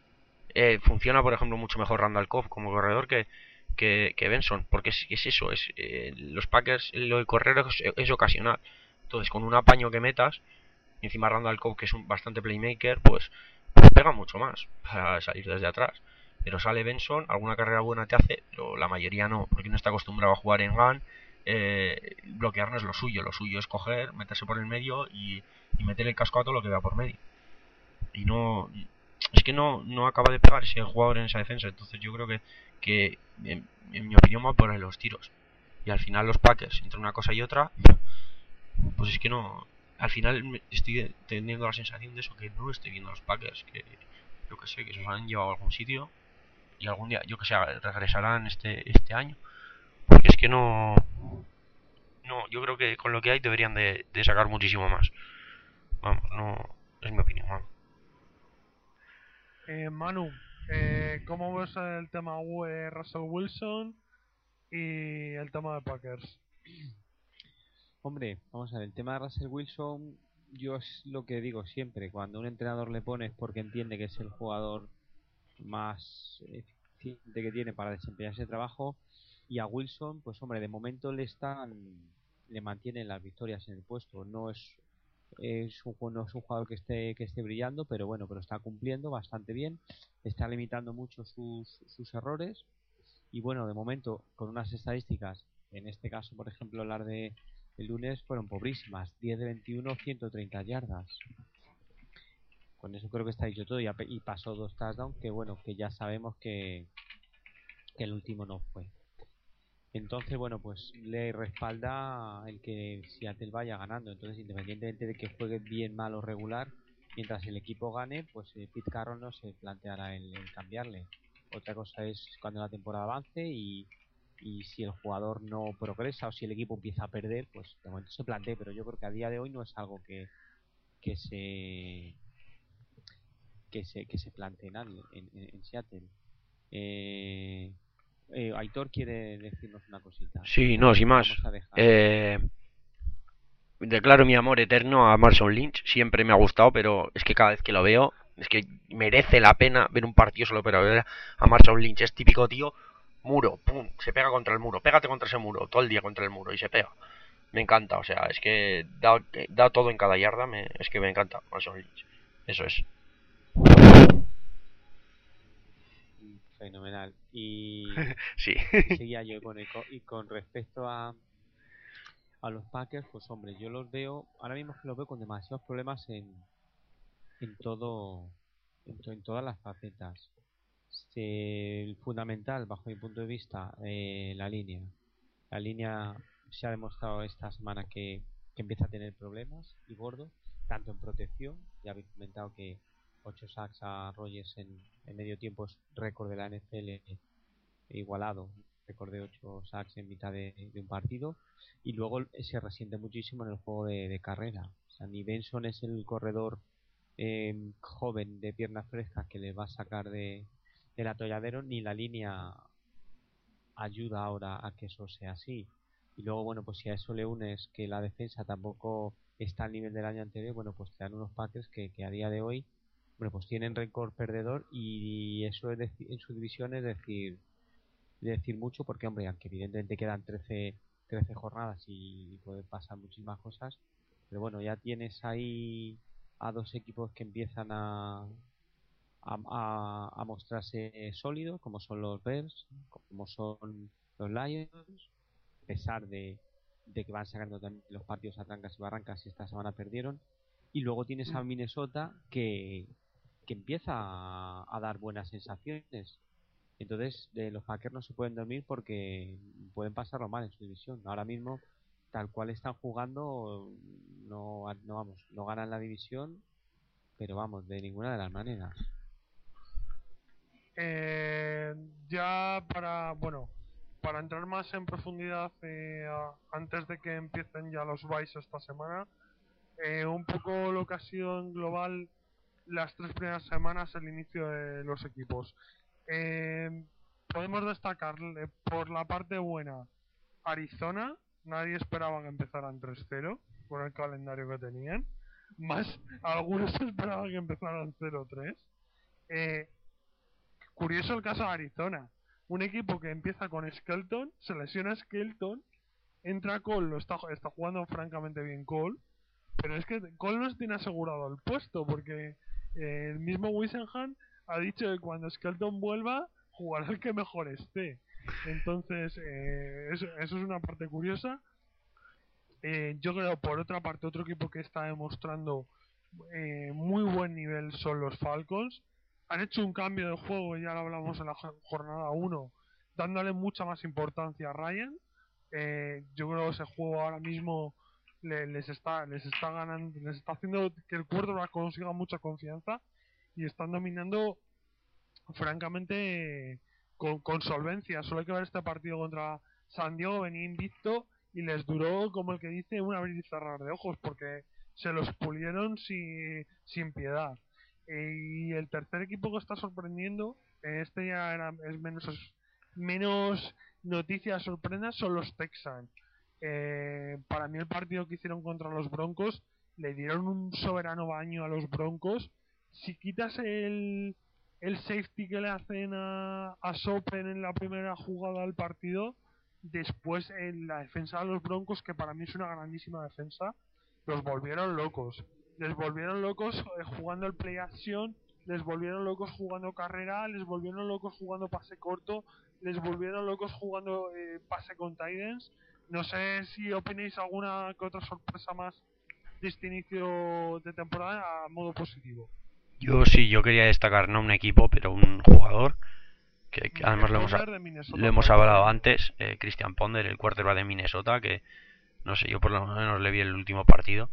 Eh, funciona, por ejemplo, mucho mejor Randall Cobb como corredor que, que, que Benson, porque es, es eso, es eh, los Packers, lo de correr es, es ocasional. Entonces, con un apaño que metas, y encima Randall Cobb, que es un bastante playmaker, pues, pues pega mucho más para salir desde atrás. Pero sale Benson, alguna carrera buena te hace, pero la mayoría no, porque no está acostumbrado a jugar en gun. Eh, bloquear no es lo suyo, lo suyo es coger, meterse por el medio y, y meter el casco a todo lo que vea por medio. Y no, es que no, no acaba de pegar ese jugador en esa defensa. Entonces yo creo que, que en, en mi opinión va por los tiros. Y al final los Packers, entre una cosa y otra, pues es que no... Al final estoy teniendo la sensación de eso, que no estoy viendo a los Packers, que yo que sé, que se los han llevado a algún sitio y algún día, yo que sé, regresarán este, este año. Porque es que no... No, yo creo que con lo que hay deberían de, de sacar muchísimo más. Vamos, no... Es mi opinión, vamos. Eh, Manu, eh, ¿cómo ves el tema de Russell Wilson y el tema de Packers? Hombre, vamos a ver, el tema de Russell Wilson, yo es lo que digo siempre, cuando un entrenador le pone es porque entiende que es el jugador más eficiente que tiene para desempeñar ese trabajo, y a Wilson, pues hombre, de momento le están, le mantienen las victorias en el puesto, no es, es un, no es un jugador que esté, que esté brillando, pero bueno, pero está cumpliendo bastante bien, está limitando mucho sus, sus errores, y bueno, de momento, con unas estadísticas, en este caso, por ejemplo, las de el lunes fueron pobrísimas, diez de veintiuno, ciento treinta yardas. Con eso creo que está dicho todo, y, y pasó dos touchdowns, que bueno, que ya sabemos que que el último no fue. Entonces, bueno, pues le respalda el que Seattle vaya ganando. Entonces, independientemente de que juegue bien, mal o regular, mientras el equipo gane, pues eh, Pete Carroll no se planteará el, el cambiarle. Otra cosa es cuando la temporada avance y, y si el jugador no progresa o si el equipo empieza a perder, pues de momento se plantee. Pero yo creo que a día de hoy no es algo que, que se que se que se plantee nadie en, en, en Seattle. Eh, eh, Aitor quiere decirnos una cosita. Sí, no, sin más. Eh, declaro mi amor eterno a Marshawn Lynch. Siempre me ha gustado, pero es que cada vez que lo veo, es que merece la pena ver un partido solo para ver a Marshawn Lynch. Es típico tío, muro, pum, se pega contra el muro. Pégate contra ese muro, todo el día contra el muro y se pega. Me encanta, o sea, es que da, da todo en cada yarda. Me, es que me encanta Marshawn Lynch. Eso es. Fenomenal. Y sí. seguía yo con, el, y con respecto a a los Packers, pues hombre, yo los veo, ahora mismo que los veo con demasiados problemas en en todo en, to, en todas las facetas. Se, el fundamental, bajo mi punto de vista, eh, la línea. La línea se ha demostrado esta semana que, que empieza a tener problemas y gordo, tanto en protección, ya habéis comentado que ocho sacks a Rodgers en, en medio tiempo es récord de la N F L igualado, récord de ocho sacks en mitad de, de un partido, y luego se resiente muchísimo en el juego de, de carrera. O sea, ni Benson es el corredor eh, joven de pierna fresca que le va a sacar de, del atolladero, ni la línea ayuda ahora a que eso sea así. Y luego, bueno, pues si a eso le unes que la defensa tampoco está al nivel del año anterior, bueno, pues te dan unos Packers que, que a día de hoy, bueno, pues tienen récord perdedor, y eso es decir, en su división es decir de decir mucho, porque hombre, aunque evidentemente quedan trece, trece jornadas y pueden pasar muchísimas cosas, pero bueno, ya tienes ahí a dos equipos que empiezan a a, a, a mostrarse sólidos, como son los Bears, como son los Lions, a pesar de, de que van sacando también los partidos a trancas y barrancas y esta semana perdieron. Y luego tienes a Minnesota que, que empieza a, a dar buenas sensaciones. Entonces, de los Packers no se pueden dormir porque pueden pasarlo mal en su división. Ahora mismo, tal cual están jugando, no, no vamos, no ganan la división, pero vamos, de ninguna de las maneras. Eh, ya para, bueno, para entrar más en profundidad, eh, a, antes de que empiecen ya los byes esta semana, eh, un poco lo que ha sido en global las tres primeras semanas, el inicio de los equipos. Eh, podemos destacar eh, por la parte buena Arizona. Nadie esperaba que empezaran tres cero con el calendario que tenían, más algunos esperaban que empezaran cero tres. eh, curioso el caso de Arizona, un equipo que empieza con Skelton, se lesiona Skelton, entra Cole, lo está, está jugando francamente bien Cole, pero es que Cole no tiene asegurado el puesto, porque eh, el mismo Wisenham ha dicho que cuando Skelton vuelva, jugará el que mejor esté. Entonces, eh, eso, eso es una parte curiosa. Eh, yo creo, por otra parte, otro equipo que está demostrando eh, muy buen nivel son los Falcons. Han hecho un cambio de juego, ya lo hablamos en la jornada uno, dándole mucha más importancia a Ryan. Eh, yo creo que ese juego ahora mismo le, les está les está ganando, les está haciendo que el quarterback consiga mucha confianza y están dominando francamente con, con solvencia. Solo hay que ver este partido contra San Diego, venía invicto y les duró, como el que dice, un abrir y cerrar de ojos, porque se los pulieron sin, sin piedad. Eh, y el tercer equipo que está sorprendiendo, este ya era, es menos menos noticias sorpresas, son los Texans. Eh, para mí el partido que hicieron contra los Broncos, le dieron un soberano baño a los Broncos. Si quitas el el safety que le hacen a, a Sopen en la primera jugada del partido, después en la defensa de los Broncos, que para mí es una grandísima defensa, los volvieron locos. Les volvieron locos eh, jugando el play action, les volvieron locos jugando carrera, les volvieron locos jugando pase corto, les volvieron locos jugando eh, pase con tight ends. No sé si opináis alguna que otra sorpresa más de este inicio de temporada a modo positivo. Yo sí, yo quería destacar no un equipo, pero un jugador que, que además lo hemos, Minnesota, lo hemos hablado antes, eh, Christian Ponder, el quarterback de Minnesota, que no sé, yo por lo menos le vi el último partido.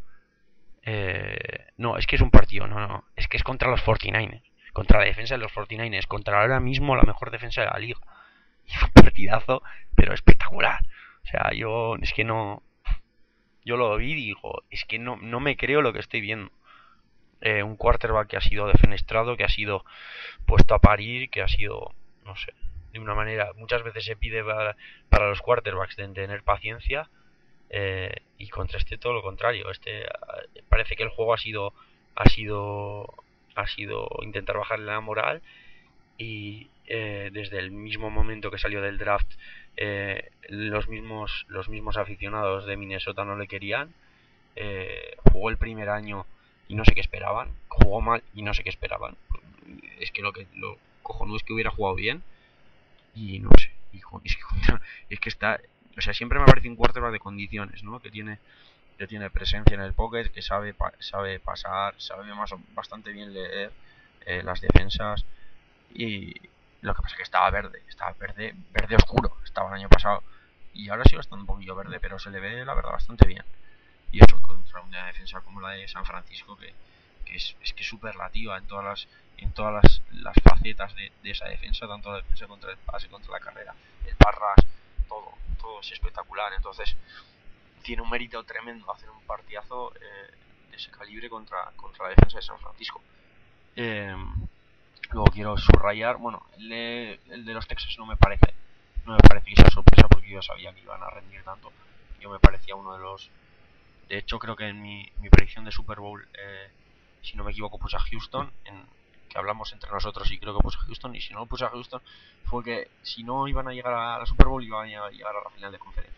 Eh, no, es que es un partido, no, no, es que es contra los cuarenta y nueve ers, contra la defensa de los cuarenta y nueve ers, contra ahora mismo la mejor defensa de la liga. Y un partidazo, pero espectacular. O sea, yo es que no, yo lo vi y digo, es que no, no me creo lo que estoy viendo. Eh, un quarterback que ha sido defenestrado, que ha sido puesto a parir, que ha sido, no sé, de una manera, muchas veces se pide para, para los quarterbacks de tener paciencia, eh, y contra este todo lo contrario. Este eh, parece que el juego ha sido, ha sido, ha sido intentar bajarle la moral y eh, desde el mismo momento que salió del draft, eh, los mismos, los mismos aficionados de Minnesota no le querían. Eh, jugó el primer año y no sé qué esperaban, jugó mal y no sé qué esperaban. Es que lo que lo cojonudo es que hubiera jugado bien y no sé, hijo, es, que, es que está, o sea, siempre me parece un quarterback de condiciones, ¿no? Que tiene que tiene presencia en el pocket, que sabe sabe pasar, sabe más bastante bien leer eh, las defensas. Y lo que pasa es que estaba verde, estaba verde, verde oscuro, estaba el año pasado. Y ahora sí está un poquillo verde, pero se le ve la verdad bastante bien. Y eso contra una defensa como la de San Francisco, que, que es, es que es superlativa en todas las en todas las, las facetas de, de esa defensa, tanto la defensa contra el pase, contra la carrera, el parras, todo, todo es espectacular. Entonces tiene un mérito tremendo hacer un partidazo eh, de ese calibre contra, contra la defensa de San Francisco. Eh, Luego quiero subrayar, bueno, el de, el de los Texas no me parece, no me parece que sea sorpresa porque yo sabía que iban a rendir tanto. Yo me parecía uno de los, de hecho creo que en mi, mi predicción de Super Bowl, eh, si no me equivoco, puse a Houston, en, que hablamos entre nosotros y creo que puse a Houston, y si no lo puse a Houston fue que si no iban a llegar a la Super Bowl iban a llegar a la final de conferencia.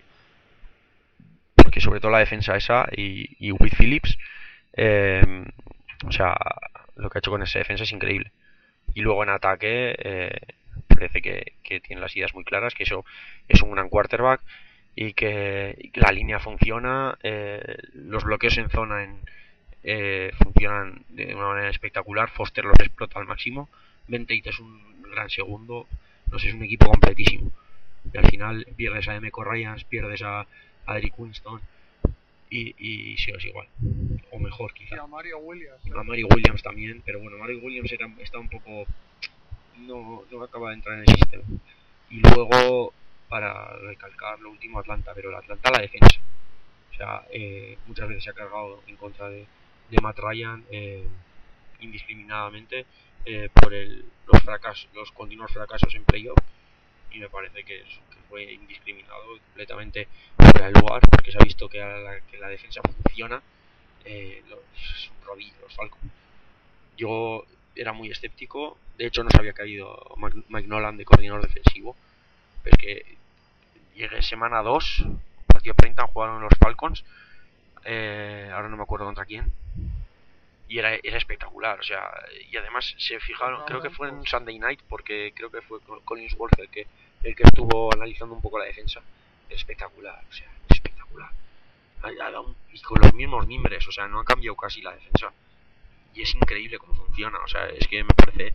Porque sobre todo la defensa esa y, y Will Phillips, eh, o sea, lo que ha hecho con esa defensa es increíble. Y luego en ataque eh, parece que, que tiene las ideas muy claras, que eso es un gran quarterback y que la línea funciona, eh, los bloqueos en zona en, eh, funcionan de una manera espectacular, Foster los explota al máximo, Ben Tate es un gran segundo, no sé, es un equipo completísimo. Y al final pierdes a Demeco Ryans, pierdes a, a Derrick Winston y, y sí, es igual, o mejor quizá. Y a Mario Williams. ¿eh? A Mario Williams también, pero bueno, Mario Williams era, está un poco... No, no acaba de entrar en el sistema. Y luego, para recalcar lo último, Atlanta, pero el Atlanta la defensa. O sea, eh, muchas veces se ha cargado en contra de, de Matt Ryan eh, indiscriminadamente eh, por el, los fracasos, los continuos fracasos en playoff. Y me parece que, es, que fue indiscriminado y completamente fuera de lugar, porque se ha visto que la, que la defensa funciona. Eh, los rodillos, los Falcons. Yo era muy escéptico, de hecho no sabía que había ido Mike Nolan de coordinador defensivo, pero es que llegué semana dos, partido treinta, jugaron los Falcons, eh, ahora no me acuerdo contra quién, y era, era espectacular, o sea, y además se fijaron, creo que fue en Sunday Night, porque creo que fue Collinsworth el que, el que estuvo analizando un poco la defensa, espectacular, o sea, espectacular, y con los mismos mimbres, o sea, no ha cambiado casi la defensa. Y es increíble cómo funciona, o sea, es que me parece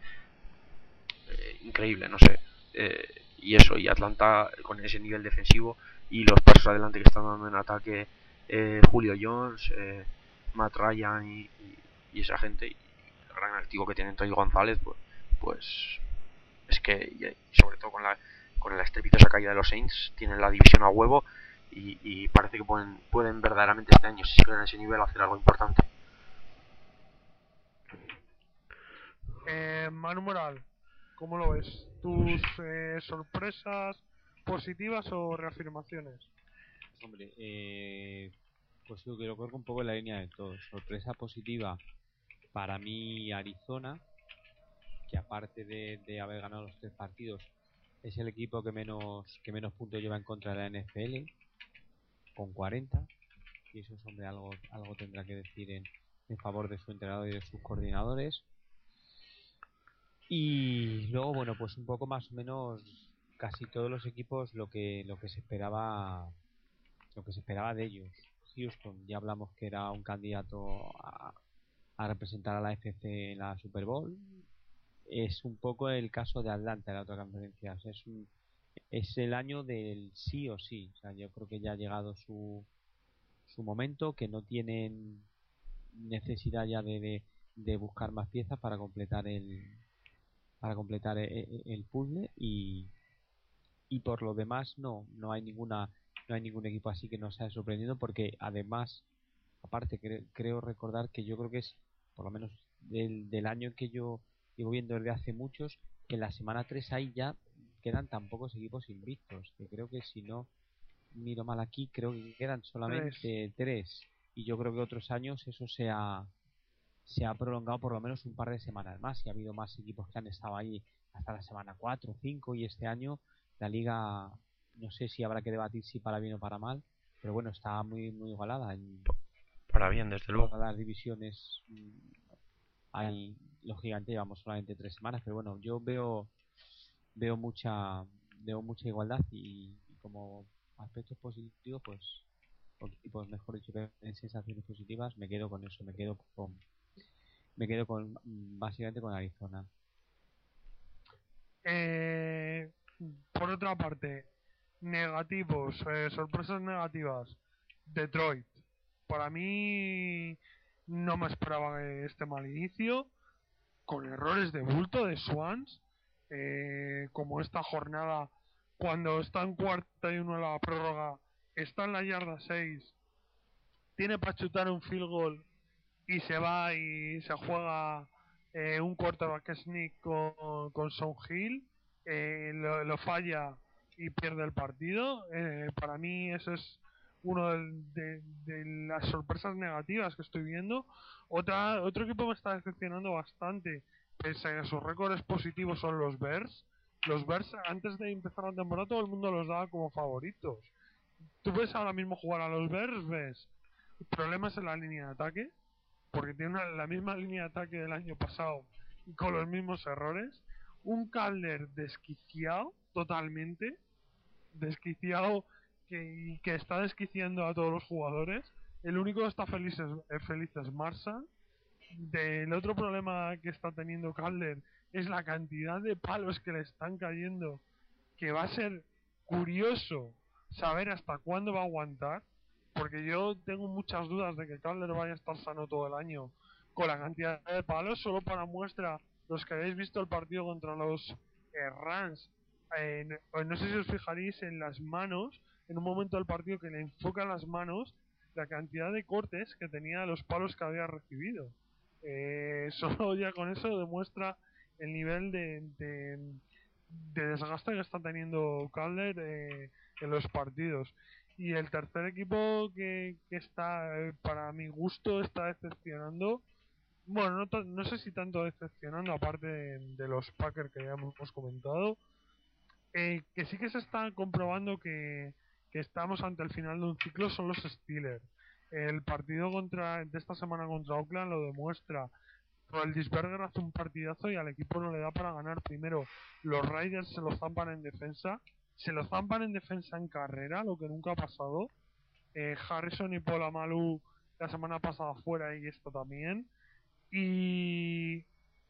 eh, increíble, no sé. Eh, y eso, y Atlanta con ese nivel defensivo y los pasos adelante que están dando en ataque eh, Julio Jones, eh, Matt Ryan y, y, y esa gente, y el gran activo que tienen Toy González, pues, pues es que, y sobre todo con la, con la estrepitosa caída de los Saints, tienen la división a huevo y, y parece que pueden, pueden verdaderamente este año, si siguen en ese nivel, hacer algo importante. Eh, Manu Moral, ¿cómo lo ves? ¿Tus eh, sorpresas positivas o reafirmaciones? Hombre, eh, pues yo creo que un poco en la línea de todos. Sorpresa positiva para mí Arizona, que aparte de, de haber ganado los tres partidos, es el equipo que menos que menos puntos lleva en contra de la N F L, con cuarenta, y eso es, hombre, algo, algo tendrá que decir en, en favor de su entrenador y de sus coordinadores. Y luego, bueno, pues un poco más o menos casi todos los equipos lo que lo que se esperaba lo que se esperaba de ellos. Houston, ya hablamos que era un candidato a, a representar a la F C en la Super Bowl. es un poco el caso de Atlanta en la otra conferencia. O sea, es un, es el año del sí o sí. O sea, yo creo que ya ha llegado su, su momento, que no tienen necesidad ya de, de, de buscar más piezas para completar el para completar el, el puzzle y, y por lo demás no no hay ninguna no hay ningún equipo así que nos haya sorprendido, porque además aparte cre, creo recordar que yo creo que es por lo menos del, del año que yo llevo viendo desde hace muchos, que en la semana tres ahí ya quedan tan pocos equipos invictos, que creo que si no miro mal aquí creo que quedan Tres. solamente tres, y yo creo que otros años eso se ha se ha prolongado por lo menos un par de semanas más y ha habido más equipos que han estado ahí hasta la semana cuatro o cinco, y este año la liga no sé si habrá que debatir si para bien o para mal, pero bueno, está muy muy igualada en, Para bien, en desde luego. todas las divisiones. Hay, lógicamente llevamos solamente tres semanas, pero bueno, yo veo veo mucha veo mucha igualdad y, y como aspectos positivos pues o equipos mejor dicho que en sensaciones positivas me quedo con eso, me quedo con me quedo con básicamente con Arizona. Eh, por otra parte, negativos, eh, sorpresas negativas. Detroit. Para mí no me esperaba este mal inicio, con errores de bulto de Swans, eh, como esta jornada, cuando está en cuarta y uno en la prórroga, está en la yarda seis, tiene para chutar un field goal y se va y se juega eh, un quarterback sneak con, con Sean Hill, eh, lo, lo falla y pierde el partido. Eh, para mí eso es uno de, de, de las sorpresas negativas que estoy viendo. Otra, otro equipo me está decepcionando bastante, pese a que sus récords positivos, son los Bears. Los Bears antes de empezar la temporada todo el mundo los daba como favoritos. Tú ves ahora mismo jugar a los Bears, ves problemas en la línea de ataque, porque tiene una, la misma línea de ataque del año pasado y con los mismos errores. Un Calder desquiciado totalmente, desquiciado, que, que está desquiciando a todos los jugadores. El único que está feliz es, es feliz es Marshall. Del otro problema que está teniendo Calder es la cantidad de palos que le están cayendo, que va a ser curioso saber hasta cuándo va a aguantar, porque yo tengo muchas dudas de que Calder vaya a estar sano todo el año con la cantidad de palos. Solo para muestra, los que habéis visto el partido contra los eh, Rams, eh, no, no sé si os fijaréis en las manos, en un momento del partido que le enfocan las manos, la cantidad de cortes que tenía, los palos que había recibido. Eh, solo ya con eso demuestra el nivel de, de, de desgaste que está teniendo Calder eh, en los partidos. Y el tercer equipo que, que está, eh, para mi gusto, está decepcionando. Bueno, no, ta- no sé si tanto decepcionando, aparte de, de los Packers que ya hemos comentado, eh, que sí que se está comprobando que, que estamos ante el final de un ciclo, son los Steelers. El partido contra de esta semana contra Oakland lo demuestra. Roethlisberger hace un partidazo y al equipo no le da para ganar. Primero, los Raiders se lo zampan en defensa, se lo zampan en defensa en carrera, lo que nunca ha pasado. Eh, Harrison y Polamalu la semana pasada fuera y esto también. Y,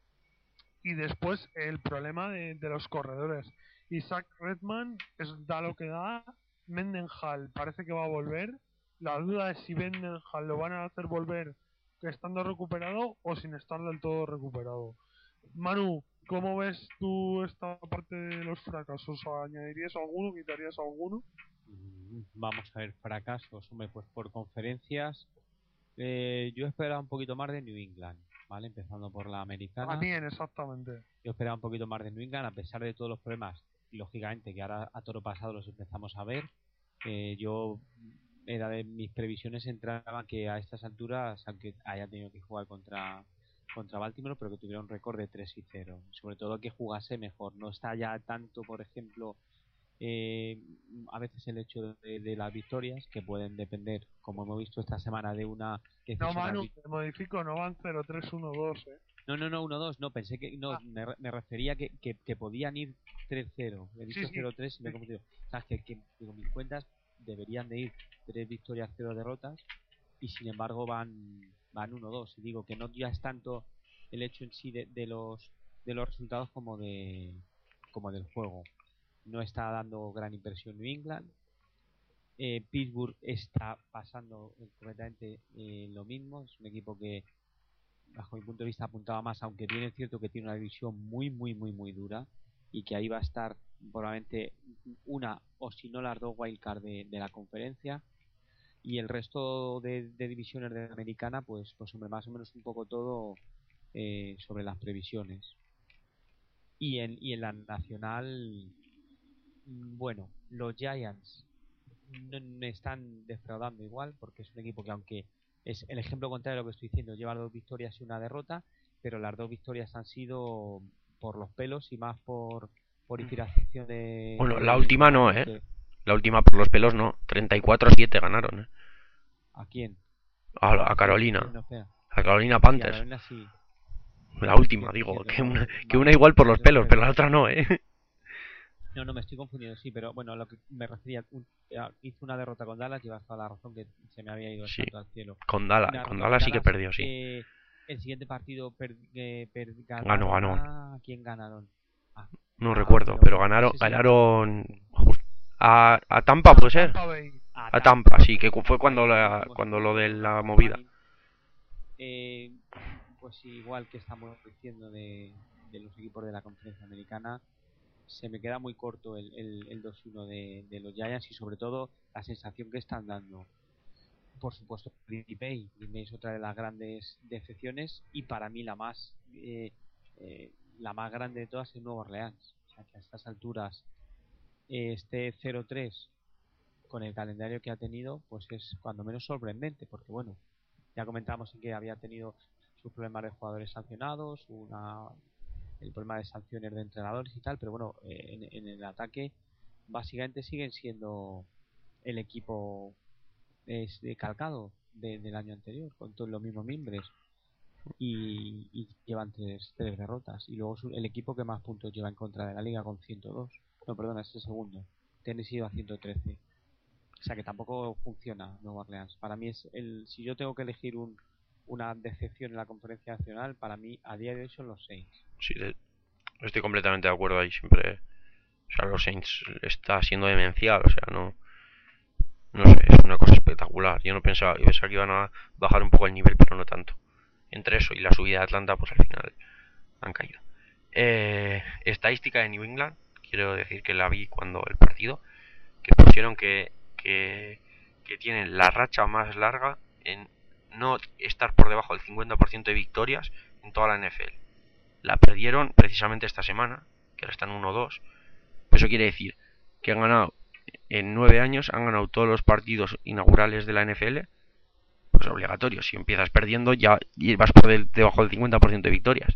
y después el problema de, de los corredores. Isaac Redman es, da lo que da. Mendenhall parece que va a volver. La duda es si Mendenhall lo van a hacer volver estando recuperado o sin estar del todo recuperado. Manu, ¿cómo ves tú esta parte de los fracasos? ¿Añadirías alguno? ¿Quitarías alguno? Mm, Vamos a ver, fracasos, hombre, pues por conferencias. Eh, yo esperaba un poquito más de New England, ¿vale? Empezando por la americana. También, exactamente. Yo esperaba un poquito más de New England, a pesar de todos los problemas, lógicamente, que ahora a toro pasado los empezamos a ver. Eh, yo, era de mis previsiones, entraba que a estas alturas, aunque haya tenido que jugar contra contra Baltimore, pero que tuviera un récord de tres y cero. Sobre todo que jugase mejor. No está ya tanto, por ejemplo, eh, a veces el hecho de, de las victorias, que pueden depender, como hemos visto esta semana, de una No, decisión Manu, arbitral. te modifico, no van cero tres uno dos, ¿eh? No, no, no, uno dos, no, pensé que, no, Ah, me, me refería que, que, que podían ir tres cero. He sí, dicho sí. cero tres y me he Sí. confundido. O sea, que, que digo, mis cuentas deberían de ir tres victorias, cero derrotas, y sin embargo van van uno dos. Y digo que no ya es tanto el hecho en sí de, de los de los resultados como de como del juego. No está dando gran impresión New England. Eh, Pittsburgh está pasando completamente eh, lo mismo. Es un equipo que, bajo mi punto de vista, apuntaba más, aunque bien es cierto que tiene una división muy, muy, muy, muy dura y que ahí va a estar probablemente una o si no las dos wildcard de, de la conferencia. Y el resto de, de divisiones de la americana, pues, pues hombre, más o menos un poco todo eh, sobre las previsiones. Y en, y en la nacional, bueno, los Giants no me están defraudando igual, porque es un equipo que, aunque es el ejemplo contrario de lo que estoy diciendo, lleva dos victorias y una derrota, pero las dos victorias han sido por los pelos y más por, por inspiración de... Bueno, de la última no, ¿eh? que... La última por los pelos no. treinta y cuatro a siete ganaron, ¿eh? ¿A quién? A, a Carolina. No, espera. A Carolina Sí, a Panthers. Carolina sí. La última, Cierto, digo. cierto, Que no, una, vale, que una igual por los cierto, pelos, cierto. pero la otra no, ¿eh? No, no, me estoy confundiendo, sí, pero bueno, lo que me refería, un, hizo una derrota con Dallas, llevas toda la razón que se me había ido el Sí, santo al cielo. con Dallas, Una con derrota Dallas sí que perdió, sí. eh, el siguiente partido per, eh, per- Ganó, ganaron ganó. a... ¿A quién ganaron? Ah, No ah, recuerdo, pero ganaron, ese sí, ganaron just- a, a Tampa, puede ser. Tampa Bay. a A Tampa, sí, que Tampa fue cuando Bay, la, últimos cuando lo de segundos, la Tampa movida. Bay. Eh, pues igual que estamos diciendo de, de los equipos de la conferencia americana, se me queda muy corto el, el, el dos uno de, de los Giants y sobre todo la sensación que están dando. Por supuesto, Green Bay. Green Bay es otra de las grandes decepciones y para mí la más eh, eh, la más grande de todas es Nueva Orleans. O sea, que a estas alturas eh, este cero tres con el calendario que ha tenido, pues es cuando menos sorprendente, porque bueno, ya comentamos en que había tenido sus problemas de jugadores sancionados, una el problema de sanciones de entrenadores y tal, pero bueno, eh, en, en el ataque básicamente siguen siendo el equipo es de calcado de, del año anterior, con todos los mismos miembros y, y llevan tres, tres derrotas. Y luego su, el equipo que más puntos lleva en contra de la liga con ciento dos. No, perdona, es el segundo. Tennessee va a ciento trece. O sea que tampoco funciona Nueva Orleans. Para mí es el, si yo tengo que elegir un, una decepción en la conferencia nacional, para mí a día de hoy son los seis. Sí, de- estoy completamente de acuerdo ahí. Siempre, o sea, los Saints está siendo demencial, o sea, no, no sé, es una cosa espectacular. Yo no pensaba, yo pensaba que iban a bajar un poco el nivel, pero no tanto. Entre eso y la subida de Atlanta, pues al final han caído. Eh, estadística de New England, quiero decir que la vi cuando el partido, que pusieron que, que, que tienen la racha más larga en no estar por debajo del cincuenta por ciento de victorias en toda la N F L. La perdieron precisamente esta semana, que ahora están uno dos. Eso quiere decir que han ganado en nueve años, han ganado todos los partidos inaugurales de la N F L. Pues obligatorio, si empiezas perdiendo ya vas por del, debajo del cincuenta por ciento de victorias.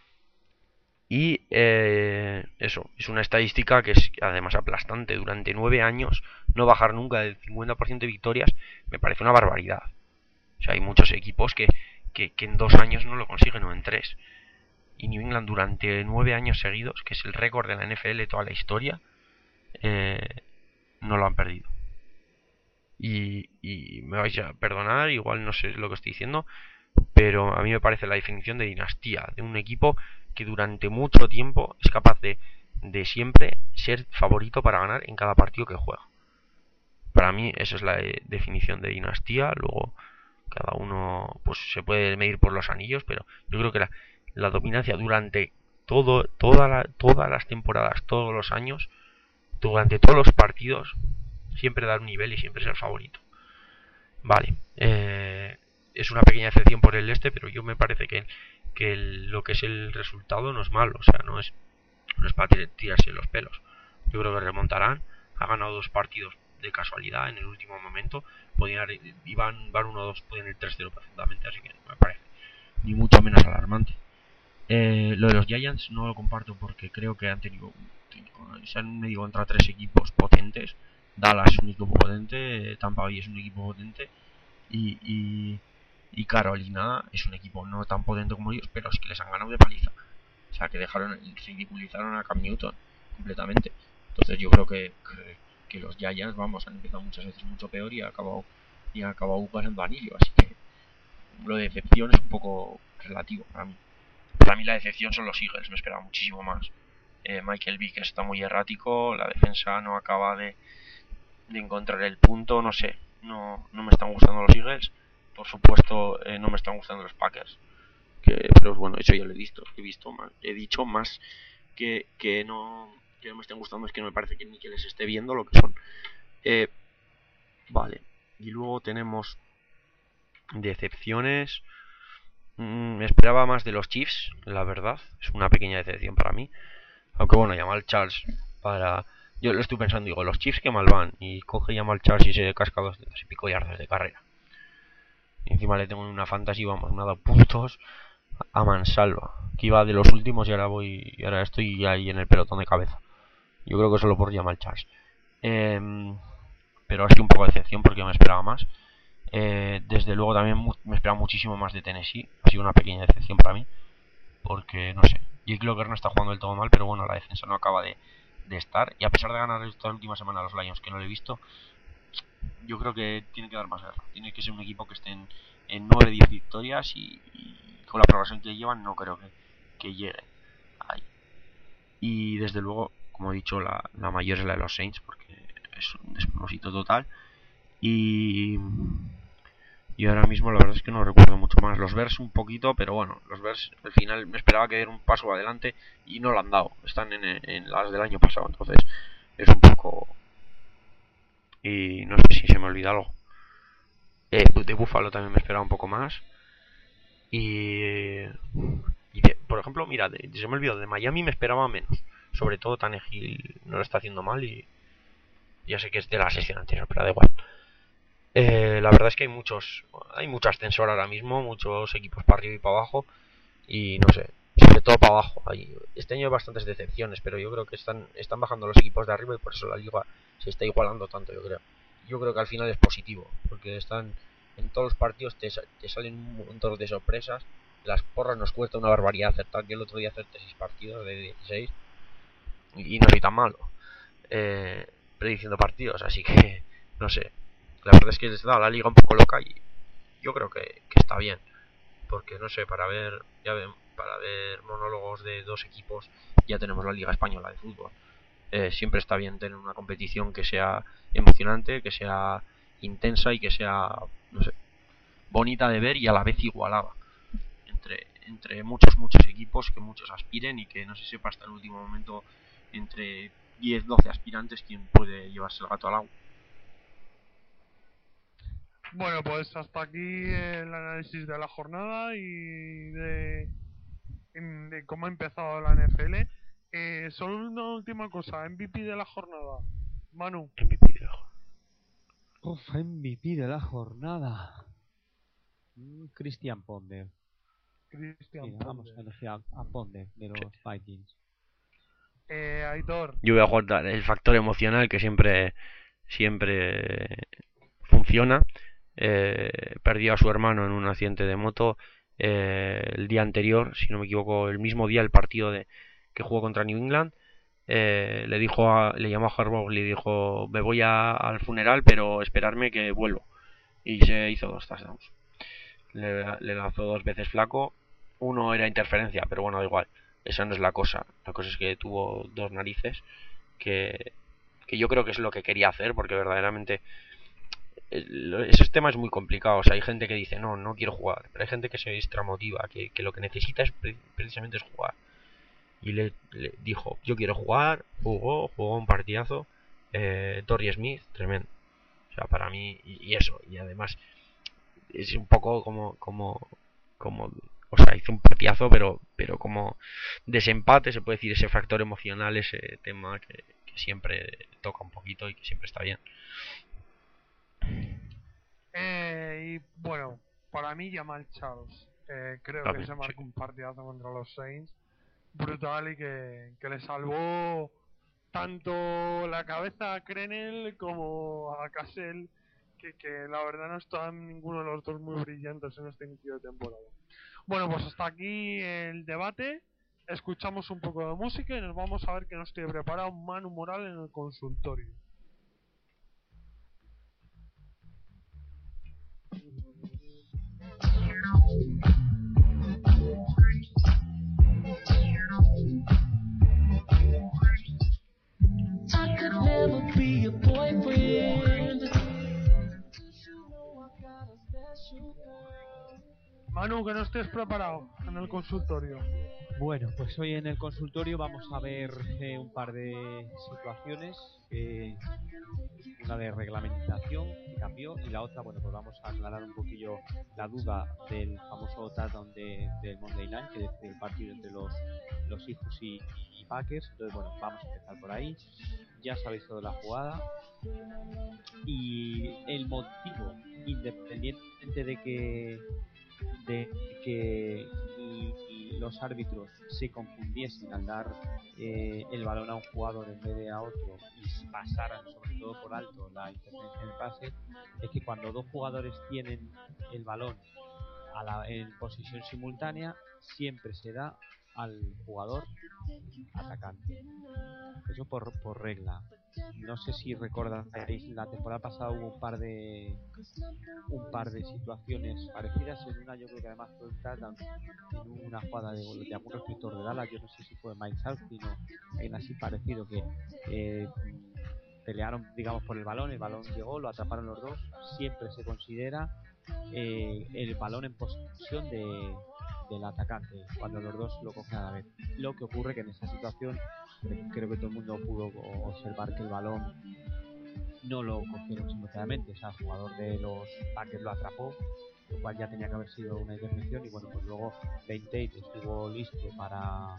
Y eh, eso, es una estadística que es además aplastante. Durante nueve años no bajar nunca del cincuenta por ciento de victorias me parece una barbaridad. O sea, hay muchos equipos que, que, que en dos años no lo consiguen o en tres. Y New England durante nueve años seguidos, que es el récord de la N F L de toda la historia, eh, no lo han perdido. Y, y me vais a perdonar, igual no sé lo que estoy diciendo, pero a mí me parece la definición de dinastía, de un equipo que durante mucho tiempo es capaz de, de siempre ser favorito para ganar en cada partido que juega. Para mí esa es la eh, definición de dinastía. Luego cada uno pues se puede medir por los anillos, pero yo creo que la, la dominancia durante todo, toda la, todas las temporadas, todos los años, durante todos los partidos, siempre dar un nivel y siempre ser favorito. Vale, eh, es una pequeña excepción por el este, pero yo me parece que, que el, lo que es el resultado no es malo, o sea, no es, no es para tirarse los pelos. Yo creo que remontarán, ha ganado dos partidos de casualidad en el último momento, podían iban van uno dos, pueden ir tres cero perfectamente, así que no me parece ni mucho menos alarmante. Eh, lo de los Giants no lo comparto porque creo que han tenido se han medido contra tres equipos potentes. Dallas es un equipo potente, Tampa Bay es un equipo potente y, y, y Carolina es un equipo no tan potente como ellos, pero es que les han ganado de paliza. O sea, que dejaron, ridiculizaron a Cam Newton completamente. Entonces yo creo que, que, que los Giants, vamos, han empezado muchas veces mucho peor y han acabado, y han acabado ganando anillo. Así que lo de decepción es un poco relativo para mí. Para mí la decepción son los Eagles, me esperaba muchísimo más. Eh, Michael Vick está muy errático, la defensa no acaba de, de encontrar el punto, no sé, no, no me están gustando los Eagles, por supuesto eh, no me están gustando los Packers, que, pero bueno, eso ya lo he visto, he visto más, he dicho más que, que no que no me estén gustando, es que no me parece que ni que les esté viendo lo que son. Eh, vale, y luego tenemos decepciones. Mm, me esperaba más de los Chiefs, la verdad, es una pequeña decepción para mí. Aunque bueno, Jamal Charles para... Yo lo estoy pensando, digo, los Chiefs que mal van. Y coge Jamal Charles y se casca doscientos y pico yardas de carrera. Y encima le tengo una fantasy, vamos, me ha dado puntos a mansalva. Que iba de los últimos y ahora voy y ahora estoy ahí en el pelotón de cabeza. Yo creo que solo por Jamal Charles. Eh, pero ha sido un poco de decepción porque me esperaba más. Eh, desde luego también me esperaba muchísimo más de Tennessee. Ha sido una pequeña decepción para mí. Porque, no sé, Jake Locker no está jugando del todo mal, pero bueno, la defensa no acaba de, de estar. Y a pesar de ganar esta última semana a los Lions, que no lo he visto, yo creo que tiene que dar más guerra. Tiene que ser un equipo que esté en, en nueve diez victorias y, y con la progresión que llevan no creo que, que llegue ahí. Y desde luego, como he dicho, la, la mayor es la de los Saints, porque es un despropósito total. Y... Y ahora mismo la verdad es que no recuerdo mucho más. Los Bears un poquito, pero bueno, los Bears al final me esperaba que dieran un paso adelante y no lo han dado. Están en, en las del año pasado, entonces es un poco... Y no sé si se me olvida algo. Eh, de Buffalo también me esperaba un poco más. Y... y de, por ejemplo, mira, de, se me olvidó, de Miami me esperaba menos. Sobre todo Tannehill no lo está haciendo mal y... Ya sé que es de la sesión anterior, pero da igual. Eh, la verdad es que hay muchos, hay mucho ascensor ahora mismo, muchos equipos para arriba y para abajo y no sé, sobre todo para abajo. Hay, este año hay bastantes decepciones, pero yo creo que están, están bajando los equipos de arriba y por eso la liga se está igualando tanto, yo creo. Yo creo que al final es positivo, porque están en todos los partidos te, te salen un montón de sorpresas. Las porras nos cuesta una barbaridad acertar. Yo el otro día acerté seis partidos de dieciséis y, y no soy tan malo eh, prediciendo partidos, así que no sé. La verdad es que les da la liga un poco loca y yo creo que, que está bien. Porque no sé, para ver ya ven, para ver monólogos de dos equipos ya tenemos la Liga Española de Fútbol. Eh, siempre está bien tener una competición que sea emocionante, que sea intensa y que sea, no sé, bonita de ver y a la vez igualada. Entre, entre muchos, muchos equipos, que muchos aspiren y que no se sepa hasta el último momento entre diez doce aspirantes quién puede llevarse el gato al agua. Bueno, pues hasta aquí el análisis de la jornada y de, de cómo ha empezado la N F L. Eh, solo una última cosa, M V P de la jornada. Manu. M V P de la jornada. Uf, M V P de la jornada. Mm, Christian Ponder. Christian Mira, Ponder. vamos a elegir a, a Ponder de los sí. Vikings. Eh, Aitor. Yo voy a jugar el factor emocional que siempre, siempre funciona. Eh, perdió a su hermano en un accidente de moto eh, el día anterior, si no me equivoco, el mismo día el partido de que jugó contra New England. Eh, le dijo a, le llamó a Harbaugh y le dijo me voy a, al funeral pero esperarme que vuelvo, y se hizo dos touchdowns. Le, le lanzó dos veces flaco, uno era interferencia, pero bueno, da igual, esa no es la cosa. La cosa es que tuvo dos narices que, que yo creo que es lo que quería hacer, porque verdaderamente ese tema es muy complicado. O sea, hay gente que dice no, no quiero jugar, pero hay gente que se extramotiva, que, que lo que necesita es precisamente es jugar. Y le, le dijo yo quiero jugar, jugó, jugó un partidazo. eh, Torrey Smith, tremendo. O sea, para mí, y, y eso, y además es un poco como como como o sea, hizo un partidazo, pero pero como desempate, se puede decir, ese factor emocional, ese tema que, que siempre toca un poquito y que siempre está bien. Eh, y bueno, para mí Jamal Charles. Eh, creo También, que se marcó sí. un partidazo contra los Saints brutal y que, que le salvó tanto la cabeza a Krenel como a Cassell, que, que la verdad no están ninguno de los dos muy brillantes en este inicio de temporada. Bueno, pues hasta aquí el debate. Escuchamos un poco de música y nos vamos a ver que nos tiene preparado Manu Moral en el consultorio. Manu, que no estés preparado en el consultorio. Bueno, pues hoy en el consultorio vamos a ver eh, un par de situaciones. Eh, una de reglamentación que cambió y la otra, bueno, pues vamos a aclarar un poquillo la duda del famoso touchdown de, del Monday Night, que es el partido entre los, los Seahawks y, y Packers. Entonces, bueno, vamos a empezar por ahí. Ya sabéis toda la jugada. Y el motivo, independientemente de que de que y, y los árbitros se confundiesen al dar eh, el balón a un jugador en vez de a otro y pasaran sobre todo por alto la interferencia del pase, es que cuando dos jugadores tienen el balón a la, en posición simultánea, siempre se da al jugador atacante. Eso por, por regla. No sé si recordáis, la temporada pasada hubo un par de un par de situaciones parecidas. En una yo creo que además fue un touchdown en una jugada de, de algún receptor de Dallas, yo no sé si fue Mike Southey o alguien así parecido, que eh, pelearon digamos por el balón, el balón llegó, lo atraparon los dos. Siempre se considera eh, el balón en posesión de del atacante cuando los dos lo cogen a la vez. Lo que ocurre que en esta situación creo que todo el mundo pudo observar que el balón no lo cogieron simultáneamente, o sea, el jugador de los Packers lo atrapó, lo cual ya tenía que haber sido una intervención, y bueno, pues luego Lane Tate estuvo listo para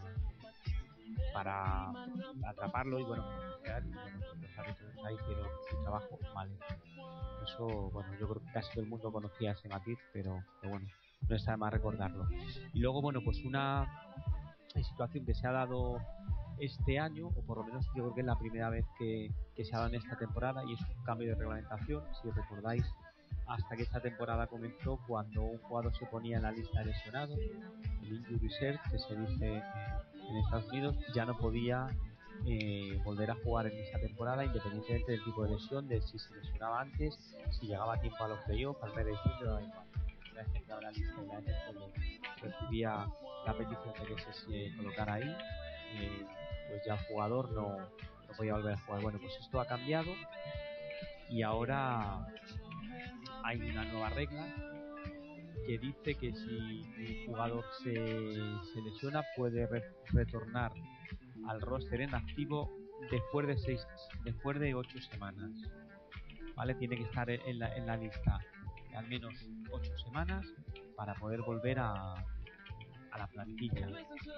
para atraparlo y bueno, pues, y, bueno pues los árbitros ahí hicieron su trabajo mal hecho. Eso, bueno, yo creo que casi todo el mundo conocía ese matiz, pero, pero bueno, no está de más recordarlo. Y luego, bueno, pues una situación que se ha dado este año, o por lo menos yo creo que es la primera vez que, que se ha dado en esta temporada, y es un cambio de reglamentación. Si os recordáis, hasta que esta temporada comenzó, cuando un jugador se ponía en la lista de lesionados, el injury reserve, que se dice en Estados Unidos, ya no podía eh, volver a jugar en esta temporada, independientemente del tipo de lesión, de si se lesionaba antes, si llegaba a tiempo a los playoffs, al mes de diciembre, da igual. Una vez que entraba en la lista de la N F L, recibía la petición de que se, se colocara ahí, eh, pues ya el jugador no, no podía volver a jugar. Bueno, pues esto ha cambiado y ahora hay una nueva regla que dice que si un jugador se, se lesiona, puede re retornar al roster en activo después de seis, después de ocho semanas. ¿Vale? Tiene que estar en la, en la lista de al menos ocho semanas para poder volver a, a la plantilla.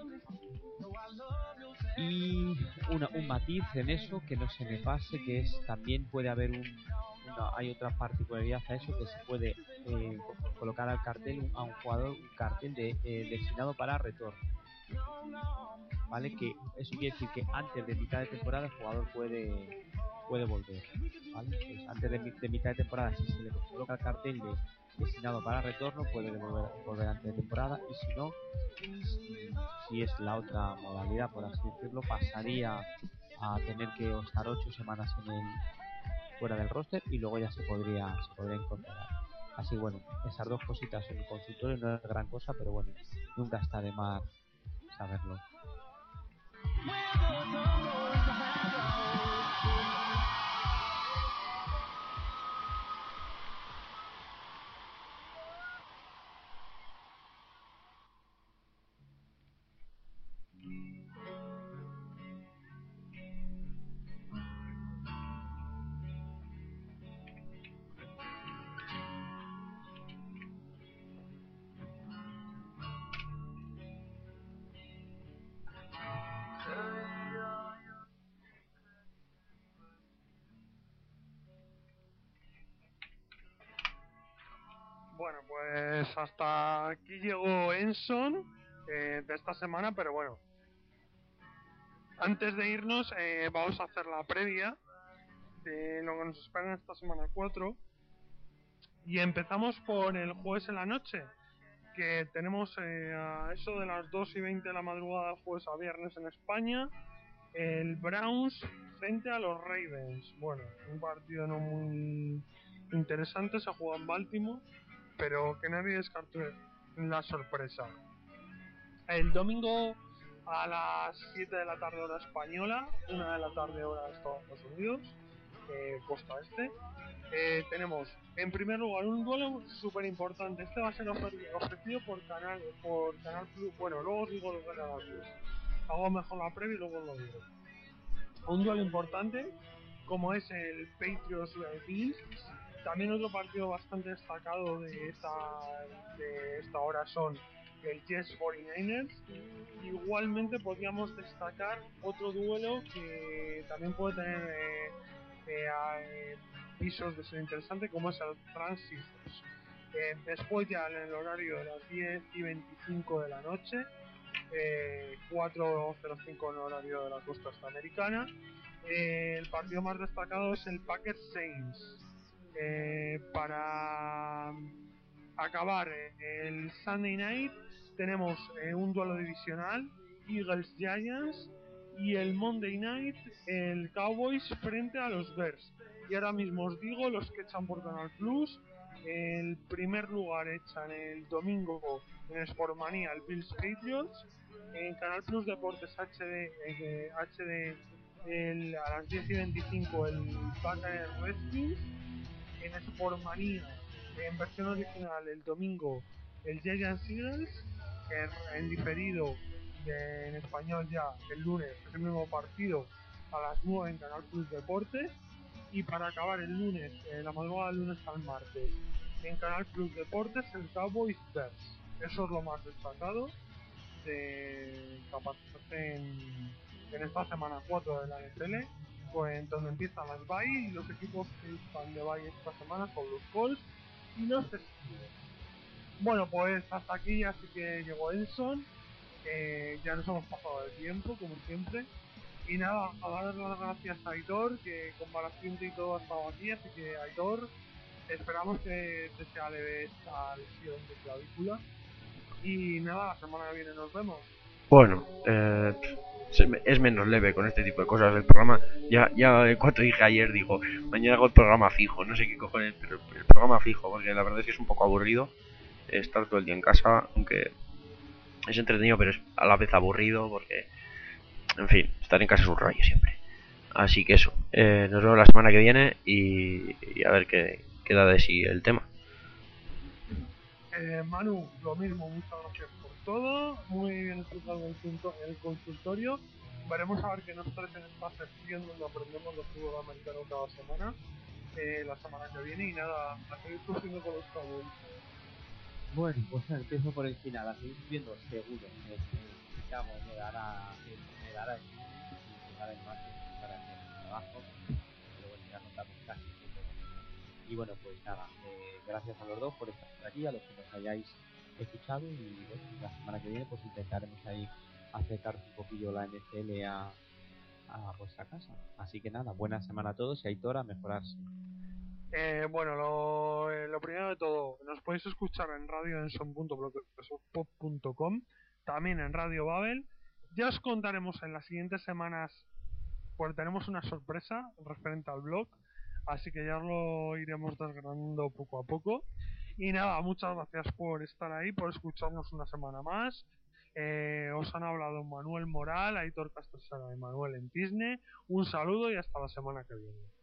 Y una, un matiz en eso que no se me pase, que es también puede haber un una, hay otra particularidad a eso, que se puede eh, colocar al cartel a un jugador un cartel de eh, destinado para retorno. ¿Vale? Que eso quiere decir que antes de mitad de temporada el jugador puede puede volver, ¿vale? Pues antes de, de mitad de temporada, si se le coloca el cartel de destinado para retorno, puede volver, volver antes de temporada, y si no, si, si es la otra modalidad, por así decirlo, pasaría a tener que estar ocho semanas en el fuera del roster y luego ya se podría se podría incorporar. Así, bueno, esas dos cositas en el consultorio no es gran cosa, pero bueno, nunca está de más saberlo. Bueno, pues hasta aquí llegó Enson eh, de esta semana, pero bueno, antes de irnos eh, vamos a hacer la previa de lo que nos espera en esta semana cuatro, y empezamos por el jueves en la noche, que tenemos eh, a eso de las dos y veinte de la madrugada, jueves a viernes en España, el Browns frente a los Ravens. Bueno, un partido no muy interesante, se juega en Baltimore, pero que nadie descarte la sorpresa. El domingo a las siete de la tarde hora española, una de la tarde hora de Estados Unidos, eh, costa este. Eh, tenemos en primer lugar un duelo súper importante. Este va a ser ofrecido por Canal por Canal Plus. Bueno, luego os digo lo de Canal Plus. Hago mejor la previa y luego os lo digo. Un duelo importante como es el Patriots Bills. También otro partido bastante destacado de esta, de esta hora son el Jets cuarenta y nueve ers. Igualmente podríamos destacar otro duelo que también puede tener eh, eh, eh, pisos de ser interesante, como es el Transistors. Eh, después ya en el horario de las diez y veinticinco de la noche, eh, cuatro cero cinco en el horario de la costa americana, eh, el partido más destacado es el Packers Saints. Eh, para acabar eh, el Sunday Night tenemos eh, un duelo divisional, Eagles Giants, y el Monday Night el Cowboys frente a los Bears. Y ahora mismo os digo los que echan por Canal Plus. El primer lugar echan el domingo en Sportmania el Bills Patriots. En Canal Plus Deportes H D, eh, H D el, a las diez y veinticinco el Buccaneers Redskins. En Sportmania en versión original el domingo el Giants Eagles. En, en diferido de, en español ya el lunes es el mismo partido a las nueve en Canal Plus Deportes. Y para acabar el lunes, eh, la madrugada del lunes al martes, en Canal Plus Deportes el Cowboys Bears. Eso es lo más destacado de capaz en, en esta semana cuatro de la N F L, pues, donde empiezan las bye, y los equipos que están de bye esta semana son los Colts y los Steelers. Bueno, pues hasta aquí así que llegó Enson. Eh, ya nos hemos pasado de tiempo, como siempre. Y nada, a dar las gracias a Aitor, que con Balaciente y todo ha estado aquí, así que Aitor, esperamos que te sea leve esta lesión de clavícula. Y nada, la semana que viene nos vemos. Bueno, eh, es menos leve con este tipo de cosas. El programa, ya, ya cuando dije ayer, digo, mañana hago el programa fijo, no sé qué cojones, pero el programa fijo, porque la verdad es que es un poco aburrido estar todo el día en casa, aunque es entretenido, pero es a la vez aburrido, porque, en fin, estar en casa es un rollo siempre. Así que eso, eh, nos vemos la semana que viene y, y a ver qué, qué da de sí el tema. Eh, Manu, lo mismo, muchas gracias por todo, muy bien explicado el, punto, el consultorio. Veremos a ver qué nos traes en esta sección donde aprendemos los fútbol americanos cada semana, eh, la semana que viene. Y nada, a seguir sufriendo con los Cowboys. Bueno, pues empiezo por el final, a seguir subiendo seguro. Chicago me dará, me dará el me dará el martes para hacer el trabajo, pero bueno, ya contamos casi. Y bueno, pues nada, eh, gracias a los dos por estar aquí, a los que nos hayáis escuchado, y bueno, la semana que viene pues intentaremos ahí acercaros un poquillo la N F L a, a vuestra casa. Así que nada, buena semana a todos y Aitor a mejorarse. Eh, bueno, lo, eh, lo primero de todo, nos podéis escuchar en radio enson punto blogspot punto com, también en Radio Babel. Ya os contaremos en las siguientes semanas, pues tenemos una sorpresa referente al blog, así que ya lo iremos desgranando poco a poco. Y nada, muchas gracias por estar ahí, por escucharnos una semana más. Eh, os han hablado Manuel Moral, Aitor Castellana y Manuel Entisne. Un saludo y hasta la semana que viene.